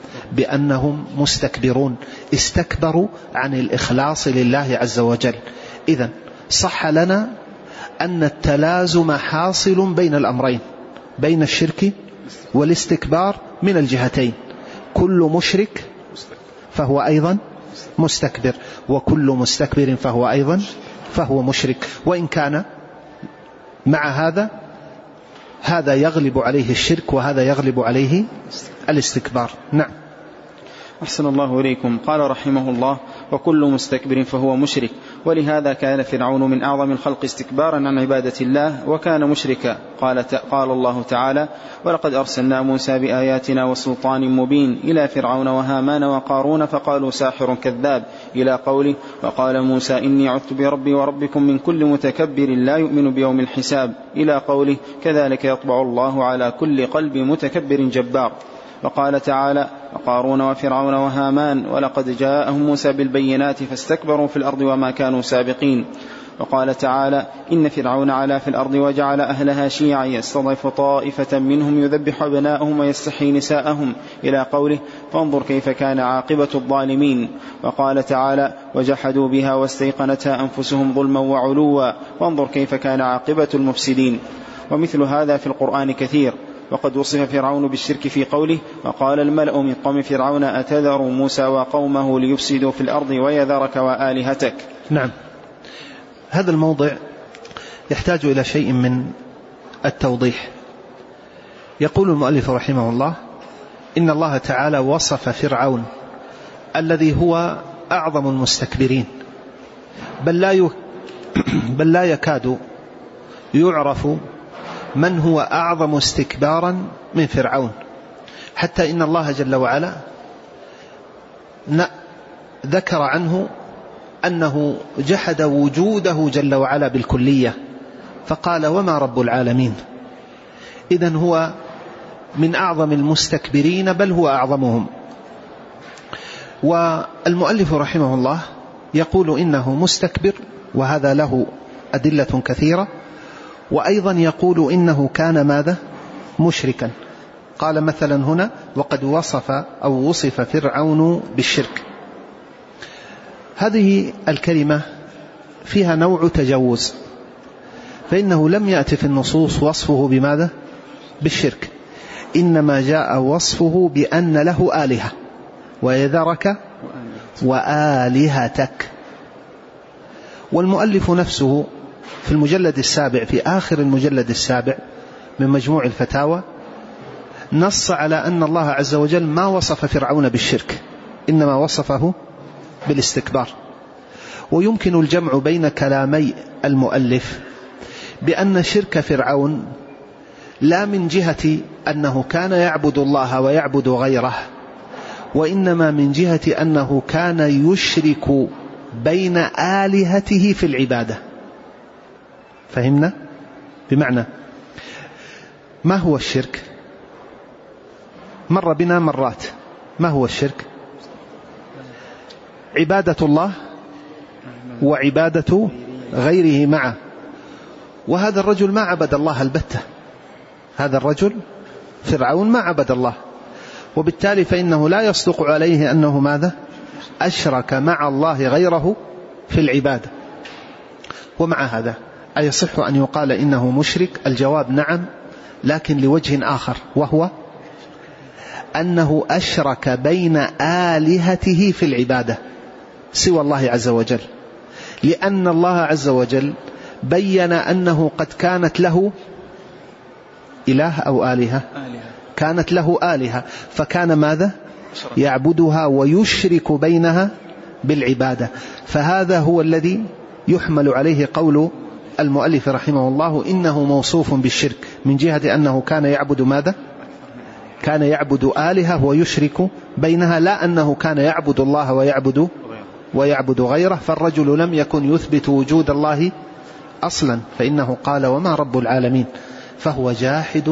بأنهم مستكبرون، استكبروا عن الإخلاص لله عز وجل. إذن صح لنا أن التلازم حاصل بين الأمرين، بين الشرك والاستكبار من الجهتين. كل مشرك فهو أيضا مستكبر، وكل مستكبر فهو أيضا فهو مشرك، وإن كان مع هذا هذا يغلب عليه الشرك وهذا يغلب عليه الاستكبار. نعم. أحسن الله إليكم. قال رحمه الله: وكل مستكبر فهو مشرك، ولهذا كان فرعون من أعظم الخلق استكبارا عن عبادة الله وكان مشركا. قال, قال الله تعالى: ولقد أرسلنا موسى بآياتنا وسلطان مبين إلى فرعون وهامان وقارون فقالوا ساحر كذاب، إلى قوله: وقال موسى إني عذت بربي وربكم من كل متكبر لا يؤمن بيوم الحساب، إلى قوله: كذلك يطبع الله على كل قلب متكبر جبار. وقال تعالى: وقارون وفرعون وهامان ولقد جاءهم موسى بالبينات فاستكبروا في الأرض وما كانوا سابقين. وقال تعالى: إن فرعون علا في الأرض وجعل أهلها شيعا يستضعف طائفة منهم يذبح أبناءهم ويستحيي نساءهم، إلى قوله: فانظر كيف كان عاقبة الظالمين. وقال تعالى: وجحدوا بها واستيقنتها أنفسهم ظلما وعلوا، وانظر كيف كان عاقبة المفسدين. ومثل هذا في القرآن كثير. وقد وصف فرعون بالشرك في قوله: وقال الملأ من قوم فرعون أتذر موسى وقومه ليفسدوا في الأرض ويذرك وآلهتك. نعم. هذا الموضع يحتاج إلى شيء من التوضيح. يقول المؤلف رحمه الله: إن الله تعالى وصف فرعون الذي هو أعظم المستكبرين، بل لا, ي... بل لا يكاد يعرف من هو أعظم استكبارا من فرعون، حتى إن الله جل وعلا ذكر عنه أنه جحد وجوده جل وعلا بالكلية، فقال: وما رب العالمين. إذن هو من أعظم المستكبرين، بل هو أعظمهم. والمؤلف رحمه الله يقول إنه مستكبر، وهذا له أدلة كثيرة، وأيضا يقول إنه كان ماذا؟ مشركا. قال مثلا هنا: وقد وصف أو وصف فرعون بالشرك. هذه الكلمة فيها نوع تجوز، فإنه لم يأتي في النصوص وصفه بماذا؟ بالشرك، إنما جاء وصفه بأن له آلهة، ويذرك وآلهتك. والمؤلف نفسه في المجلد السابع، في آخر المجلد السابع من مجموع الفتاوى، نص على أن الله عز وجل ما وصف فرعون بالشرك، إنما وصفه بالاستكبار. ويمكن الجمع بين كلامي المؤلف بأن شرك فرعون لا من جهة أنه كان يعبد الله ويعبد غيره، وإنما من جهة أنه كان يشرك بين آلهته في العبادة. فهمنا؟ بمعنى ما هو الشرك؟ مر بنا مرات. ما هو الشرك؟ عبادة الله وعبادة غيره معه. وهذا الرجل ما عبد الله البتة، هذا الرجل فرعون ما عبد الله، وبالتالي فإنه لا يصدق عليه أنه ماذا؟ أشرك مع الله غيره في العبادة. ومع هذا أيصح أن يقال إنه مشرك؟ الجواب نعم، لكن لوجه آخر، وهو أنه أشرك بين آلهته في العبادة سوى الله عز وجل، لأن الله عز وجل بين أنه قد كانت له إله أو آلهة، كانت له آلهة، فكان ماذا؟ يعبدها ويشرك بينها بالعبادة. فهذا هو الذي يحمل عليه قول المؤلف رحمه الله إنه موصوف بالشرك، من جهة أنه كان يعبد ماذا؟ كان يعبد آلهة ويشرك بينها، لا أنه كان يعبد الله ويعبد ويعبد غيره. فالرجل لم يكن يثبت وجود الله أصلا، فإنه قال: وما رب العالمين، فهو جاحد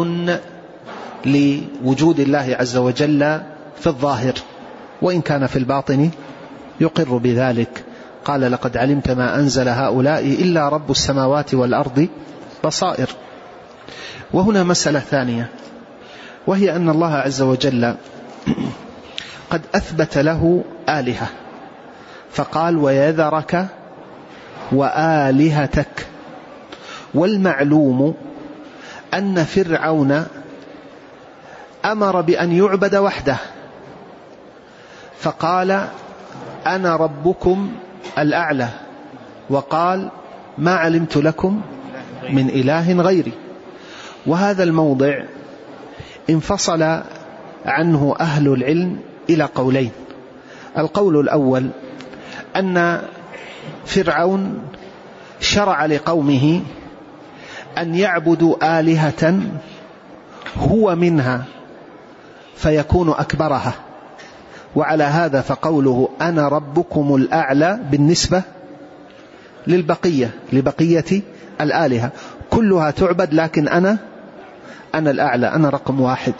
لوجود الله عز وجل في الظاهر، وإن كان في الباطن يقر بذلك. قال لقد علمت ما أنزل هؤلاء إلا رب السماوات والأرض بصائر. وهنا مسألة ثانية، وهي أن الله عز وجل قد أثبت له آلهة، فقال ويذرك وآلهتك. والمعلوم أن فرعون أمر بأن يعبد وحده، فقال أنا ربكم الأعلى، وقال ما علمت لكم من إله غيري. وهذا الموضع انفصل عنه أهل العلم إلى قولين. القول الأول أن فرعون شرع لقومه أن يعبدوا آلهة هو منها فيكون أكبرها، وعلى هذا فقوله أنا ربكم الأعلى بالنسبة للبقية لبقية الآلهة كلها تعبد، لكن أنا أنا الأعلى، أنا رقم واحد.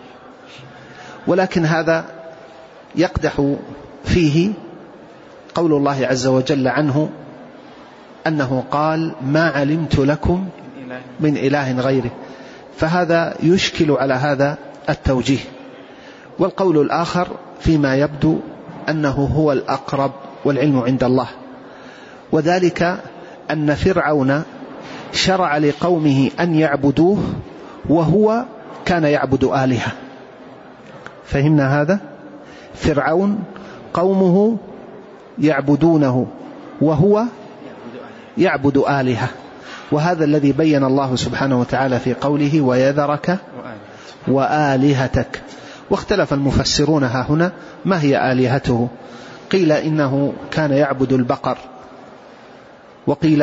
ولكن هذا يقدح فيه قول الله عز وجل عنه أنه قال ما علمت لكم من إله غيره، فهذا يشكل على هذا التوجيه. والقول الآخر فيما يبدو أنه هو الأقرب والعلم عند الله، وذلك أن فرعون شرع لقومه أن يعبدوه وهو كان يعبد آلهة. فهمنا هذا؟ فرعون قومه يعبدونه وهو يعبد آلهة، وهذا الذي بين الله سبحانه وتعالى في قوله ويذرك وآلهتك. واختلف المفسرون ها هنا ما هي آلهته، قيل إنه كان يعبد البقر، وقيل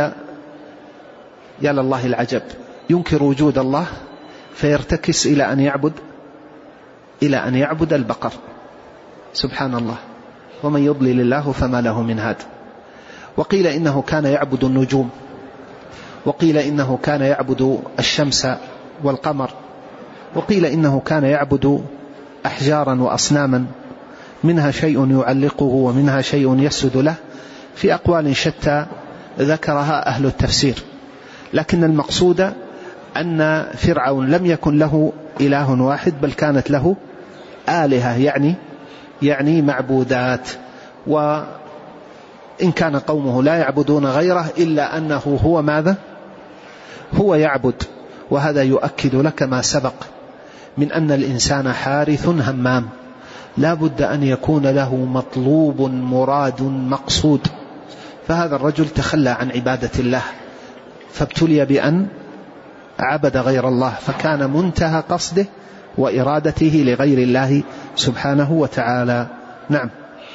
يا لله العجب ينكر وجود الله فيرتكس إلى أن يعبد إلى أن يعبد البقر، سبحان الله، ومن يضلل الله فما له من هاد. وقيل إنه كان يعبد النجوم، وقيل إنه كان يعبد الشمس والقمر، وقيل إنه كان يعبد أحجارا وأصناما، منها شيء يعلقه ومنها شيء يسجد له، في أقوال شتى ذكرها أهل التفسير. لكن المقصود أن فرعون لم يكن له إله واحد، بل كانت له آلهة، يعني يعني معبودات. وإن كان قومه لا يعبدون غيره إلا أنه هو ماذا؟ هو يعبد. وهذا يؤكد لك ما سبق من أن الإنسان حارث همام، لا بد أن يكون له مطلوب مراد مقصود. فهذا الرجل تخلى عن عبادة الله فابتلي بأن عبد غير الله، فكان منتهى قصده وإرادته لغير الله سبحانه وتعالى. نعم.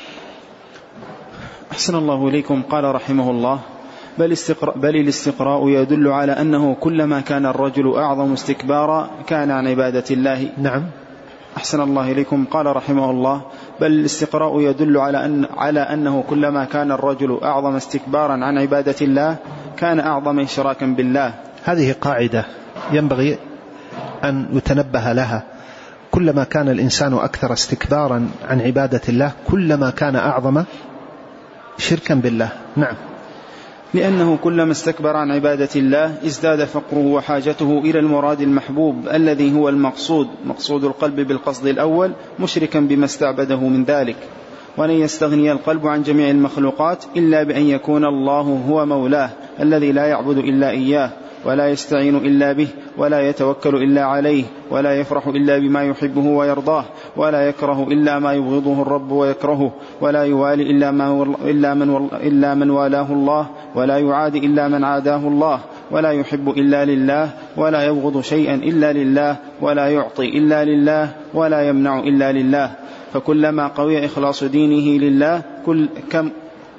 أحسن الله إليكم. قال رحمه الله بل, استقراء بل الاستقراء يدل على أنه كلما كان الرجل أعظم استكبارا كان عن عبادة الله. نعم. أحسن الله إليكم. قال رحمه الله بل الاستقراء يدل على, أن على أنه كلما كان الرجل أعظم استكبارا عن عبادة الله كان أعظم إشراكا بالله. هذه قاعدة ينبغي أن يتنبه لها، كلما كان الإنسان أكثر استكبارا عن عبادة الله كلما كان أعظم شركا بالله. نعم. لأنه كلما استكبر عن عبادة الله ازداد فقره وحاجته إلى المراد المحبوب الذي هو المقصود، مقصود القلب بالقصد الأول، مشركا بما استعبده من ذلك. ولن يستغني القلب عن جميع المخلوقات إلا بأن يكون الله هو مولاه الذي لا يعبد إلا إياه، ولا يستعين إلا به، ولا يتوكل إلا عليه، ولا يفرح إلا بما يحبه ويرضاه، ولا يكره إلا ما يبغضه الرب ويكرهه، ولا يوالي إلا, ما إلا, من إلا من والاه الله، ولا يعادي إلا من عاداه الله، ولا يحب إلا لله، ولا يبغض شيئا إلا لله، ولا يعطي إلا لله، ولا يمنع إلا لله. فكلما قوي إخلاص دينه لله كل كم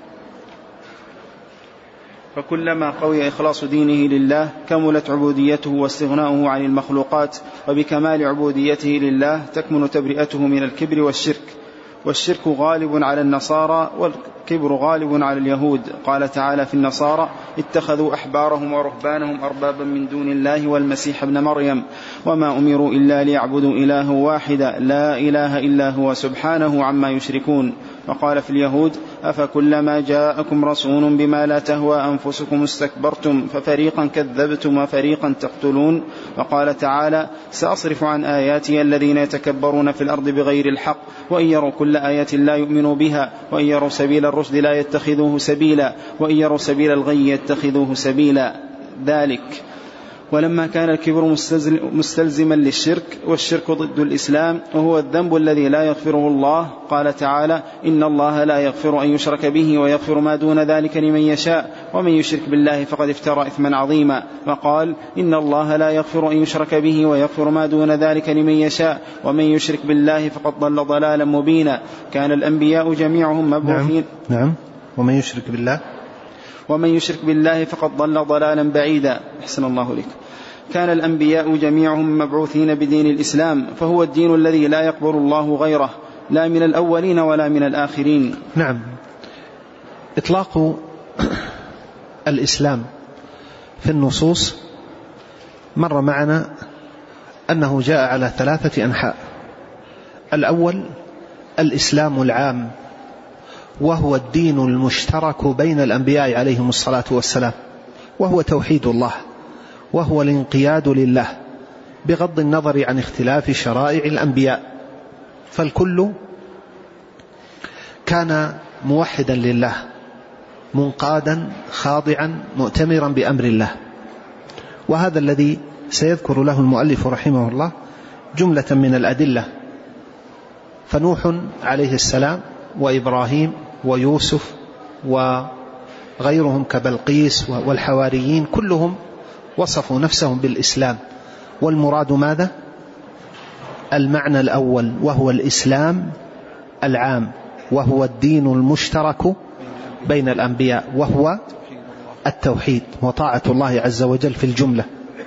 فكلما قوي إخلاص دينه لله كملت عبوديته واستغناؤه عن المخلوقات، وبكمال عبوديته لله تكمن تبرئته من الكبر والشرك. والشرك غالب على النصارى الكبر غالب على اليهود. قال تعالى في النصارى اتخذوا أحبارهم ورهبانهم أربابا من دون الله والمسيح ابن مريم وما أمروا إلا ليعبدوا إله واحدا لا إله إلا هو سبحانه عما يشركون. وقال في اليهود أفكلما جاءكم رسول بما لا تهوى أنفسكم استكبرتم ففريقا كذبتم وفريقا تقتلون. وقال تعالى سأصرف عن آياتي الذين يتكبرون في الأرض بغير الحق وإن يروا كل آية لا يؤمنوا بها وإن يروا سبيل الرشد لا يتخذوه سبيلا وإن يروا سبيل الغي يتخذوه سبيلا. ذلك ولما كان الكبر مستلزما للشرك والشرك ضد الإسلام وهو الذنب الذي لا يغفره الله. قال تعالى إن الله لا يغفر أن يشرك به ويغفر ما دون ذلك لمن يشاء ومن يشرك بالله فقد افترى إثما عظيما. وقال إن الله لا يغفر أن يشرك به ويغفر ما دون ذلك لمن يشاء ومن يشرك بالله فقد ضل ضلالا مبينا. كان الأنبياء جميعهم مبعوثين. نعم, نعم. ومن يشرك بالله ومن يشرك بالله فقد ضل ضلالا بعيدا. أحسن الله لك. كان الأنبياء جميعهم مبعوثين بدين الإسلام فهو الدين الذي لا يقبل الله غيره لا من الأولين ولا من الآخرين. نعم. إطلاق الإسلام في النصوص مر معنا أنه جاء على ثلاثة أنحاء. الأول الإسلام العام وهو الدين المشترك بين الأنبياء عليهم الصلاة والسلام وهو توحيد الله وهو الانقياد لله بغض النظر عن اختلاف شرائع الأنبياء، فالكل كان موحدا لله منقادا خاضعا مؤتمرا بأمر الله. وهذا الذي سيذكر له المؤلف رحمه الله جملة من الأدلة. فنوح عليه السلام وإبراهيم ويوسف وغيرهم كبلقيس والحواريين كلهم وصفوا نفسهم بالإسلام. والمراد ماذا؟ المعنى الأول وهو الإسلام العام وهو الدين المشترك بين الأنبياء وهو التوحيد وطاعة الله عز وجل في الجملة.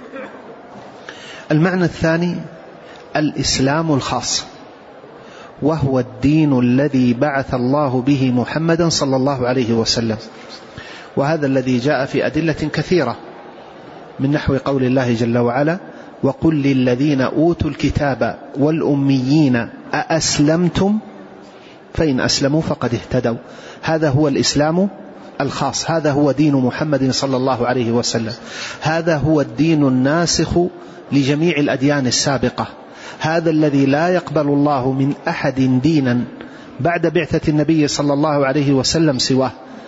المعنى الثاني الإسلام الخاص وهو الدين الذي بعث الله به محمدا صلى الله عليه وسلم، وهذا الذي جاء في أدلة كثيرة من نحو قول الله جل وعلا وقل للذين أوتوا الكتاب والأميين أأسلمتم فإن أسلموا فقد اهتدوا. هذا هو الإسلام الخاص، هذا هو دين محمد صلى الله عليه وسلم، هذا هو الدين الناسخ لجميع الأديان السابقة، هذا الذي لا يقبل الله من أحد دينا بعد بعثة النبي صلى الله عليه وسلم سواه.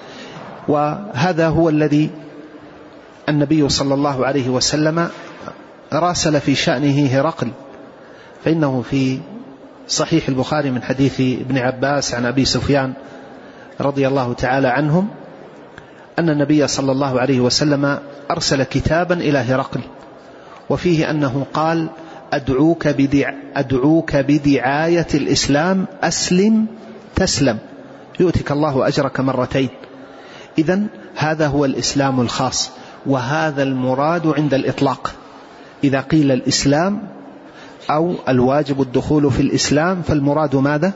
وهذا هو الذي النبي صلى الله عليه وسلم راسل في شأنه هرقل، فإنه في صحيح البخاري من حديث ابن عباس عن أبي سفيان رضي الله تعالى عنهم أن النبي صلى الله عليه وسلم أرسل كتابا إلى هرقل وفيه أنه قال أدعوك, بدع أدعوك بدعاية الإسلام أسلم تسلم يؤتك الله أجرك مرتين. إذن هذا هو الإسلام الخاص، وهذا المراد عند الإطلاق. إذا قيل الإسلام أو الواجب الدخول في الإسلام فالمراد ماذا؟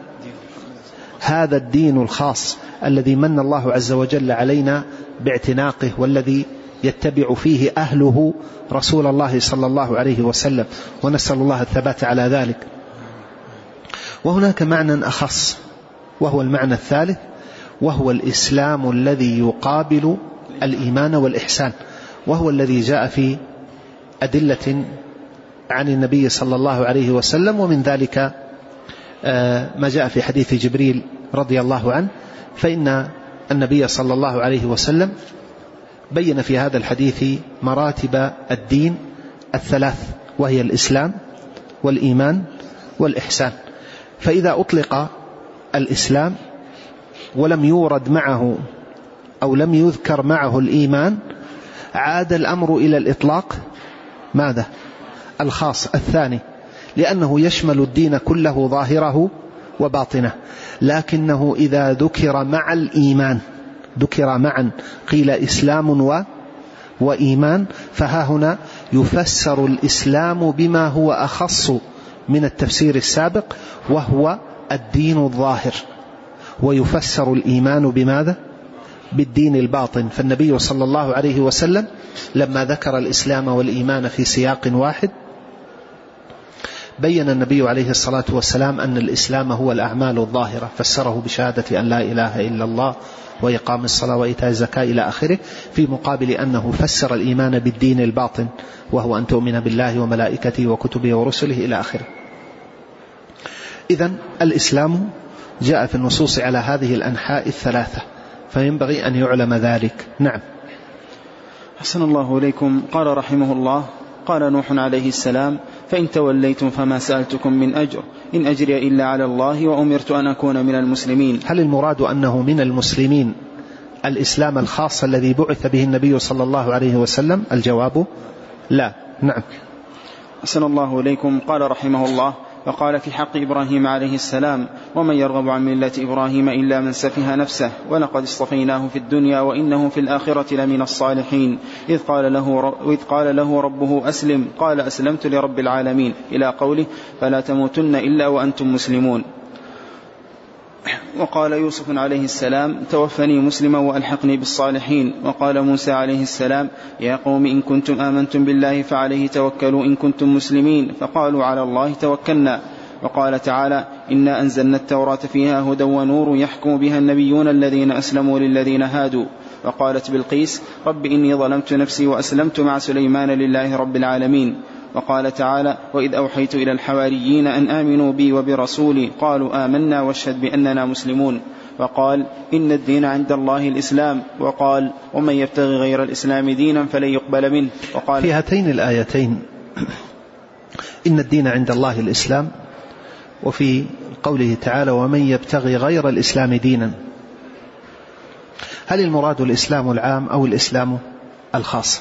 هذا الدين الخاص الذي من الله عز وجل علينا باعتناقه والذي يتبع فيه أهله رسول الله صلى الله عليه وسلم، ونسأل الله الثبات على ذلك. وهناك معنى أخص وهو المعنى الثالث وهو الإسلام الذي يقابل الإيمان والإحسان، وهو الذي جاء في أدلة عن النبي صلى الله عليه وسلم، ومن ذلك ما جاء في حديث جبريل رضي الله عنه، فإن النبي صلى الله عليه وسلم بين في هذا الحديث مراتب الدين الثلاث وهي الإسلام والإيمان والإحسان. فإذا أطلق الإسلام ولم يورد معه أو لم يذكر معه الإيمان عاد الأمر إلى الإطلاق ماذا؟ الخاص الثاني، لأنه يشمل الدين كله ظاهره وباطنه. لكنه إذا ذكر مع الإيمان ذكر معا قيل إسلام و وإيمان، فها هنا يفسر الإسلام بما هو أخص من التفسير السابق وهو الدين الظاهر، ويفسر الإيمان بماذا؟ بالدين الباطن. فالنبي صلى الله عليه وسلم لما ذكر الإسلام والإيمان في سياق واحد بين النبي عليه الصلاة والسلام أن الإسلام هو الأعمال الظاهرة، فسره بشهادة أن لا إله إلا الله وإقام الصلاة وإيتاء الزكاة إلى آخره، في مقابل أنه فسر الإيمان بالدين الباطن وهو أن تؤمن بالله وملائكته وكتبه ورسله إلى آخره. إذن الإسلام جاء في النصوص على هذه الأنحاء الثلاثة، فينبغي أن يعلم ذلك. نعم. أحسن الله إليكم. قال رحمه الله: قال نوح عليه السلام: فإن توليتم فما سألتكم من أجر إن أجري إلا على الله وأمرت أن أكون من المسلمين. هل المراد أنه من المسلمين الإسلام الخاص الذي بعث به النبي صلى الله عليه وسلم؟ الجواب لا. نعم. أحسن الله إليكم. قال رحمه الله: وقال في حق إبراهيم عليه السلام: ومن يرغب عن ملة إبراهيم إلا من سفه نفسه ولقد اصطفيناه في الدنيا وإنه في الآخرة لمن الصالحين إذ قال له, إذ قال له ربه أسلم قال أسلمت لرب العالمين إلى قوله: فلا تموتن إلا وأنتم مسلمون. وقال يوسف عليه السلام: توفني مسلما وألحقني بالصالحين. وقال موسى عليه السلام: يا قوم إن كنتم آمنتم بالله فعليه توكلوا إن كنتم مسلمين، فقالوا على الله توكلنا. وقال تعالى: إنا أنزلنا التوراة فيها هدى ونور يحكم بها النبيون الذين أسلموا للذين هادوا. وقالت بلقيس: رب إني ظلمت نفسي وأسلمت مع سليمان لله رب العالمين. وقال تعالى: وإذ أوحيت إلى الحواريين أن آمنوا بي وبرسولي قالوا آمنا واشهد بأننا مسلمون. وقال: إن الدين عند الله الإسلام. وقال: ومن يبتغي غير الإسلام دينا فلن يقبل منه. وقال في هاتين الآيتين إن الدين عند الله الإسلام، وفي قوله تعالى: ومن يبتغي غير الإسلام دينا، هل المراد الإسلام العام أو الإسلام الخاص؟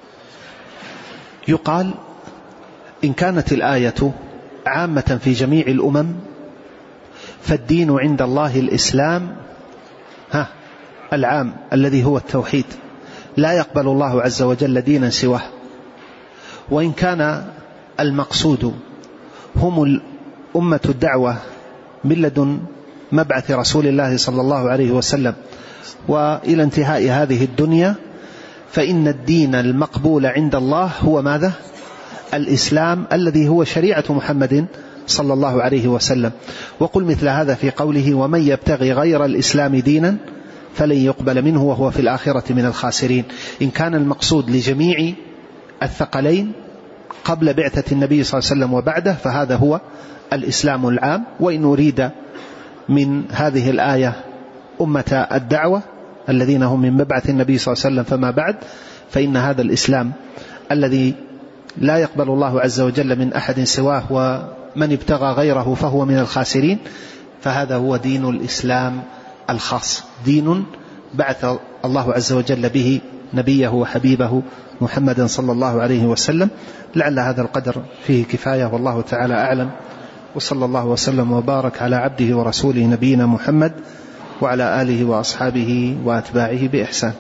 يقال إن كانت الآية عامة في جميع الأمم فالدين عند الله الإسلام ها العام الذي هو التوحيد، لا يقبل الله عز وجل دينا سواه. وإن كان المقصود هم أمة الدعوة من لدن مبعث رسول الله صلى الله عليه وسلم وإلى انتهاء هذه الدنيا، فإن الدين المقبول عند الله هو ماذا؟ الإسلام الذي هو شريعة محمد صلى الله عليه وسلم. وقل مثل هذا في قوله: ومن يبتغي غير الإسلام دينا فلن يقبل منه وهو في الآخرة من الخاسرين. إن كان المقصود لجميع الثقلين قبل بعثة النبي صلى الله عليه وسلم وبعده فهذا هو الإسلام العام. وإن أريد من هذه الآية أمة الدعوة الذين هم من مبعث النبي صلى الله عليه وسلم فما بعد، فإن هذا الإسلام الذي لا يقبل الله عز وجل من أحد سواه ومن ابتغى غيره فهو من الخاسرين، فهذا هو دين الإسلام الخاص، دين بعث الله عز وجل به نبيه وحبيبه محمدا صلى الله عليه وسلم. لعل هذا القدر فيه كفاية، والله تعالى أعلم، وصلى الله وسلم وبارك على عبده ورسوله نبينا محمد وعلى آله وأصحابه وأتباعه بإحسان.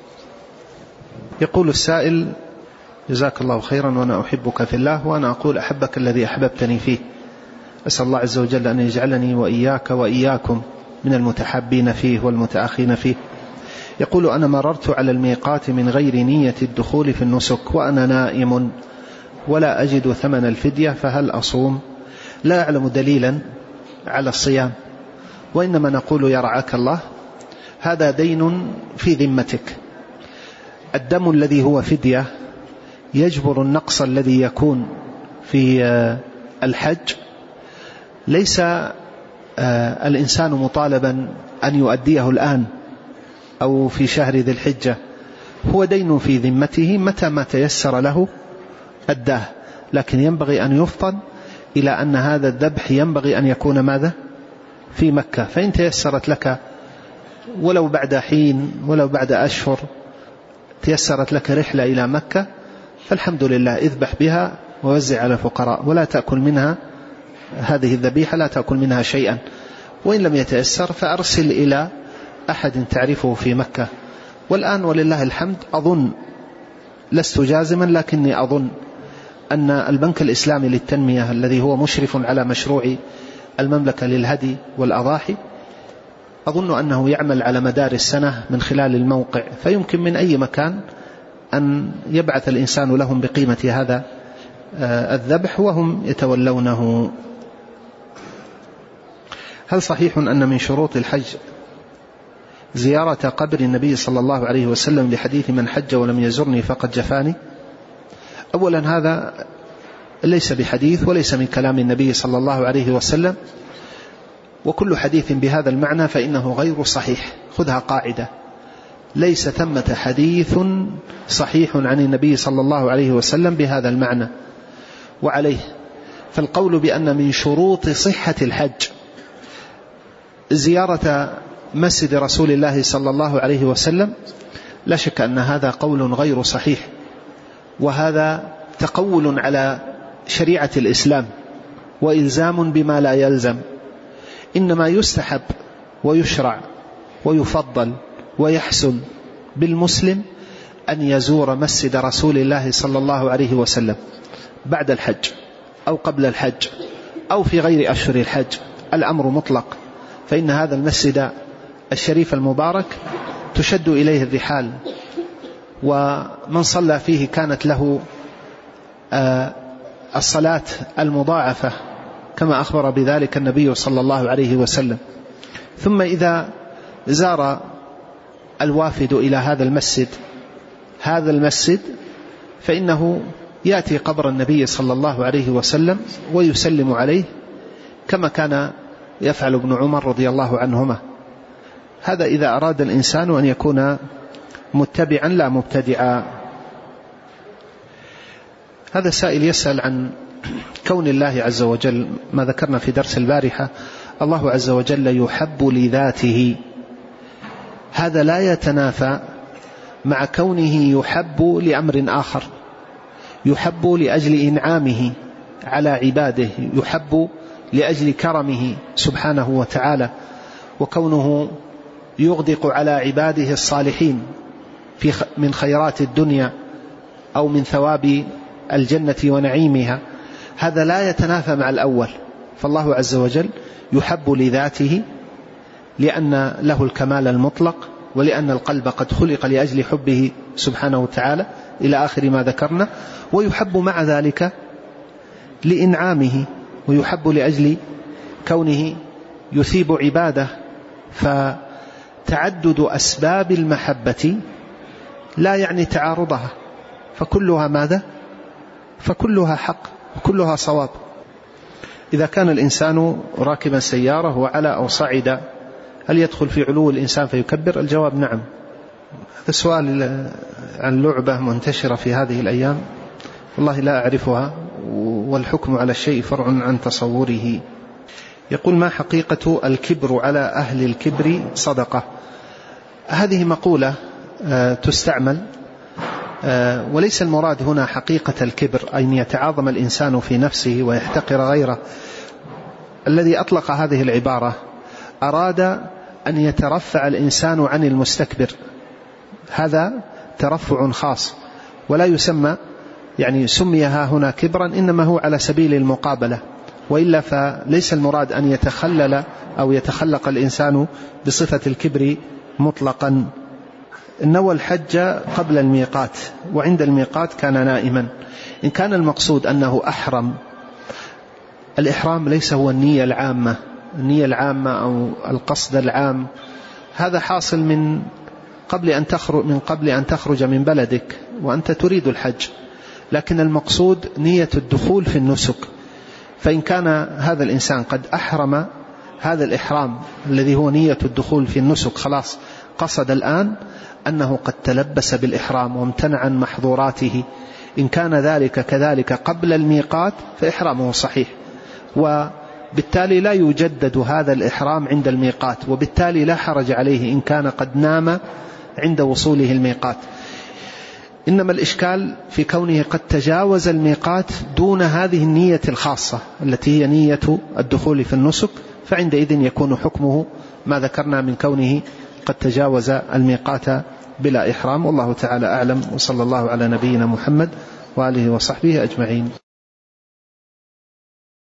يقول السائل: جزاك الله خيرا وأنا أحبك في الله، وأنا أقول أحبك الذي أحببتني فيه، أسأل الله عز وجل أن يجعلني وإياك وإياكم من المتحابين فيه والمتأخين فيه. يقول: أنا مررت على الميقات من غير نية الدخول في النسك وأنا نائم ولا أجد ثمن الفدية، فهل أصوم؟ لا أعلم دليلا على الصيام، وإنما نقول يرعاك الله هذا دين في ذمتك. الدم الذي هو فدية يجبر النقص الذي يكون في الحج. ليس الإنسان مطالبا أن يؤديه الآن أو في شهر ذي الحجة، هو دين في ذمته، متى ما تيسر له أداه، لكن ينبغي أن يفطن إلى أن هذا الذبح ينبغي أن يكون ماذا؟ في مكة. فإن تيسرت لك ولو بعد حين ولو بعد أشهر تيسرت لك رحلة إلى مكة فالحمد لله، اذبح بها ووزع على الفقراء، ولا تأكل منها هذه الذبيحة، لا تأكل منها شيئا. وإن لم يتيسر فأرسل إلى أحد تعرفه في مكة. والآن ولله الحمد أظن، لست جازما لكني أظن أن البنك الإسلامي للتنمية، الذي هو مشرف على مشروع المملكة للهدي والأضاحي، أظن أنه يعمل على مدار السنة من خلال الموقع، فيمكن من أي مكان أن يبعث الإنسان لهم بقيمة هذا الذبح وهم يتولونه. هل صحيح أن من شروط الحج زيارة قبر النبي صلى الله عليه وسلم لحديث من حج ولم يزرني فقد جفاني؟ أولا هذا ليس بحديث وليس من كلام النبي صلى الله عليه وسلم، وكل حديث بهذا المعنى فإنه غير صحيح. خذها قاعدة، ليس ثمة حديث صحيح عن النبي صلى الله عليه وسلم بهذا المعنى. وعليه فالقول بأن من شروط صحة الحج زيارة مسجد رسول الله صلى الله عليه وسلم لا شك أن هذا قول غير صحيح، وهذا تقول على شريعة الإسلام وإلزام بما لا يلزم. إنما يستحب ويشرع ويفضل ويحسن بالمسلم أن يزور مسجد رسول الله صلى الله عليه وسلم بعد الحج أو قبل الحج أو في غير أشهر الحج، الأمر مطلق، فإن هذا المسجد الشريف المبارك تشد إليه الرحال، ومن صلى فيه كانت له الصلاة المضاعفة كما أخبر بذلك النبي صلى الله عليه وسلم. ثم إذا زار الوافد إلى هذا المسجد هذا المسجد فإنه يأتي قبر النبي صلى الله عليه وسلم ويسلم عليه كما كان يفعل ابن عمر رضي الله عنهما. هذا إذا أراد الإنسان أن يكون متبعا لا مبتدعا. هذا سائل يسأل عن كون الله عز وجل، ما ذكرنا في درس البارحة، الله عز وجل يحب لذاته، هذا لا يتنافى مع كونه يحب لأمر آخر، يحب لأجل إنعامه على عباده، يحب لأجل كرمه سبحانه وتعالى، وكونه يغدق على عباده الصالحين في من خيرات الدنيا أو من ثواب الجنة ونعيمها، هذا لا يتنافى مع الأول. فالله عز وجل يحب لذاته لأن له الكمال المطلق، ولأن القلب قد خلق لأجل حبه سبحانه وتعالى إلى آخر ما ذكرنا، ويحب مع ذلك لإنعامه، ويحب لأجل كونه يثيب عباده. فتعدد أسباب المحبة لا يعني تعارضها، فكلها ماذا؟ فكلها حق وكلها صواب. إذا كان الإنسان راكبا سيارة وعلى أو صعد، هل يدخل في علو الإنسان فيكبر؟ الجواب نعم. هذا سؤال عن لعبة منتشرة في هذه الأيام، والله لا أعرفها، والحكم على الشيء فرع عن تصوره. يقول: ما حقيقة الكبر على أهل الكبر صدقة؟ هذه مقولة تستعمل، وليس المراد هنا حقيقة الكبر أن يتعاظم الإنسان في نفسه ويحتقر غيره. الذي أطلق هذه العبارة أراد أن يترفع الإنسان عن المستكبر، هذا ترفع خاص ولا يسمى يعني سميها هنا كبرا، إنما هو على سبيل المقابلة، وإلا فليس المراد أن يتخلل أو يتخلق الإنسان بصفة الكبر مطلقا. نوى الحج قبل الميقات وعند الميقات كان نائما. إن كان المقصود أنه أحرم، الإحرام ليس هو النية العامة، النية العامة أو القصد العام، هذا حاصل من قبل أن تخرج من قبل أن تخرج من بلدك وأنت تريد الحج، لكن المقصود نية الدخول في النسك. فإن كان هذا الإنسان قد أحرم هذا الإحرام الذي هو نية الدخول في النسك، خلاص قصد الآن أنه قد تلبس بالإحرام وامتنع عن محظوراته، إن كان ذلك كذلك قبل الميقات فإحرامه صحيح، وبالتالي لا يجدد هذا الإحرام عند الميقات، وبالتالي لا حرج عليه إن كان قد نام عند وصوله الميقات. إنما الإشكال في كونه قد تجاوز الميقات دون هذه النية الخاصة التي هي نية الدخول في النسك، فعندئذ يكون حكمه ما ذكرنا من كونه قد تجاوز الميقات بلا إحرام. والله تعالى أعلم، وصلى الله على نبينا محمد وآله وصحبه أجمعين.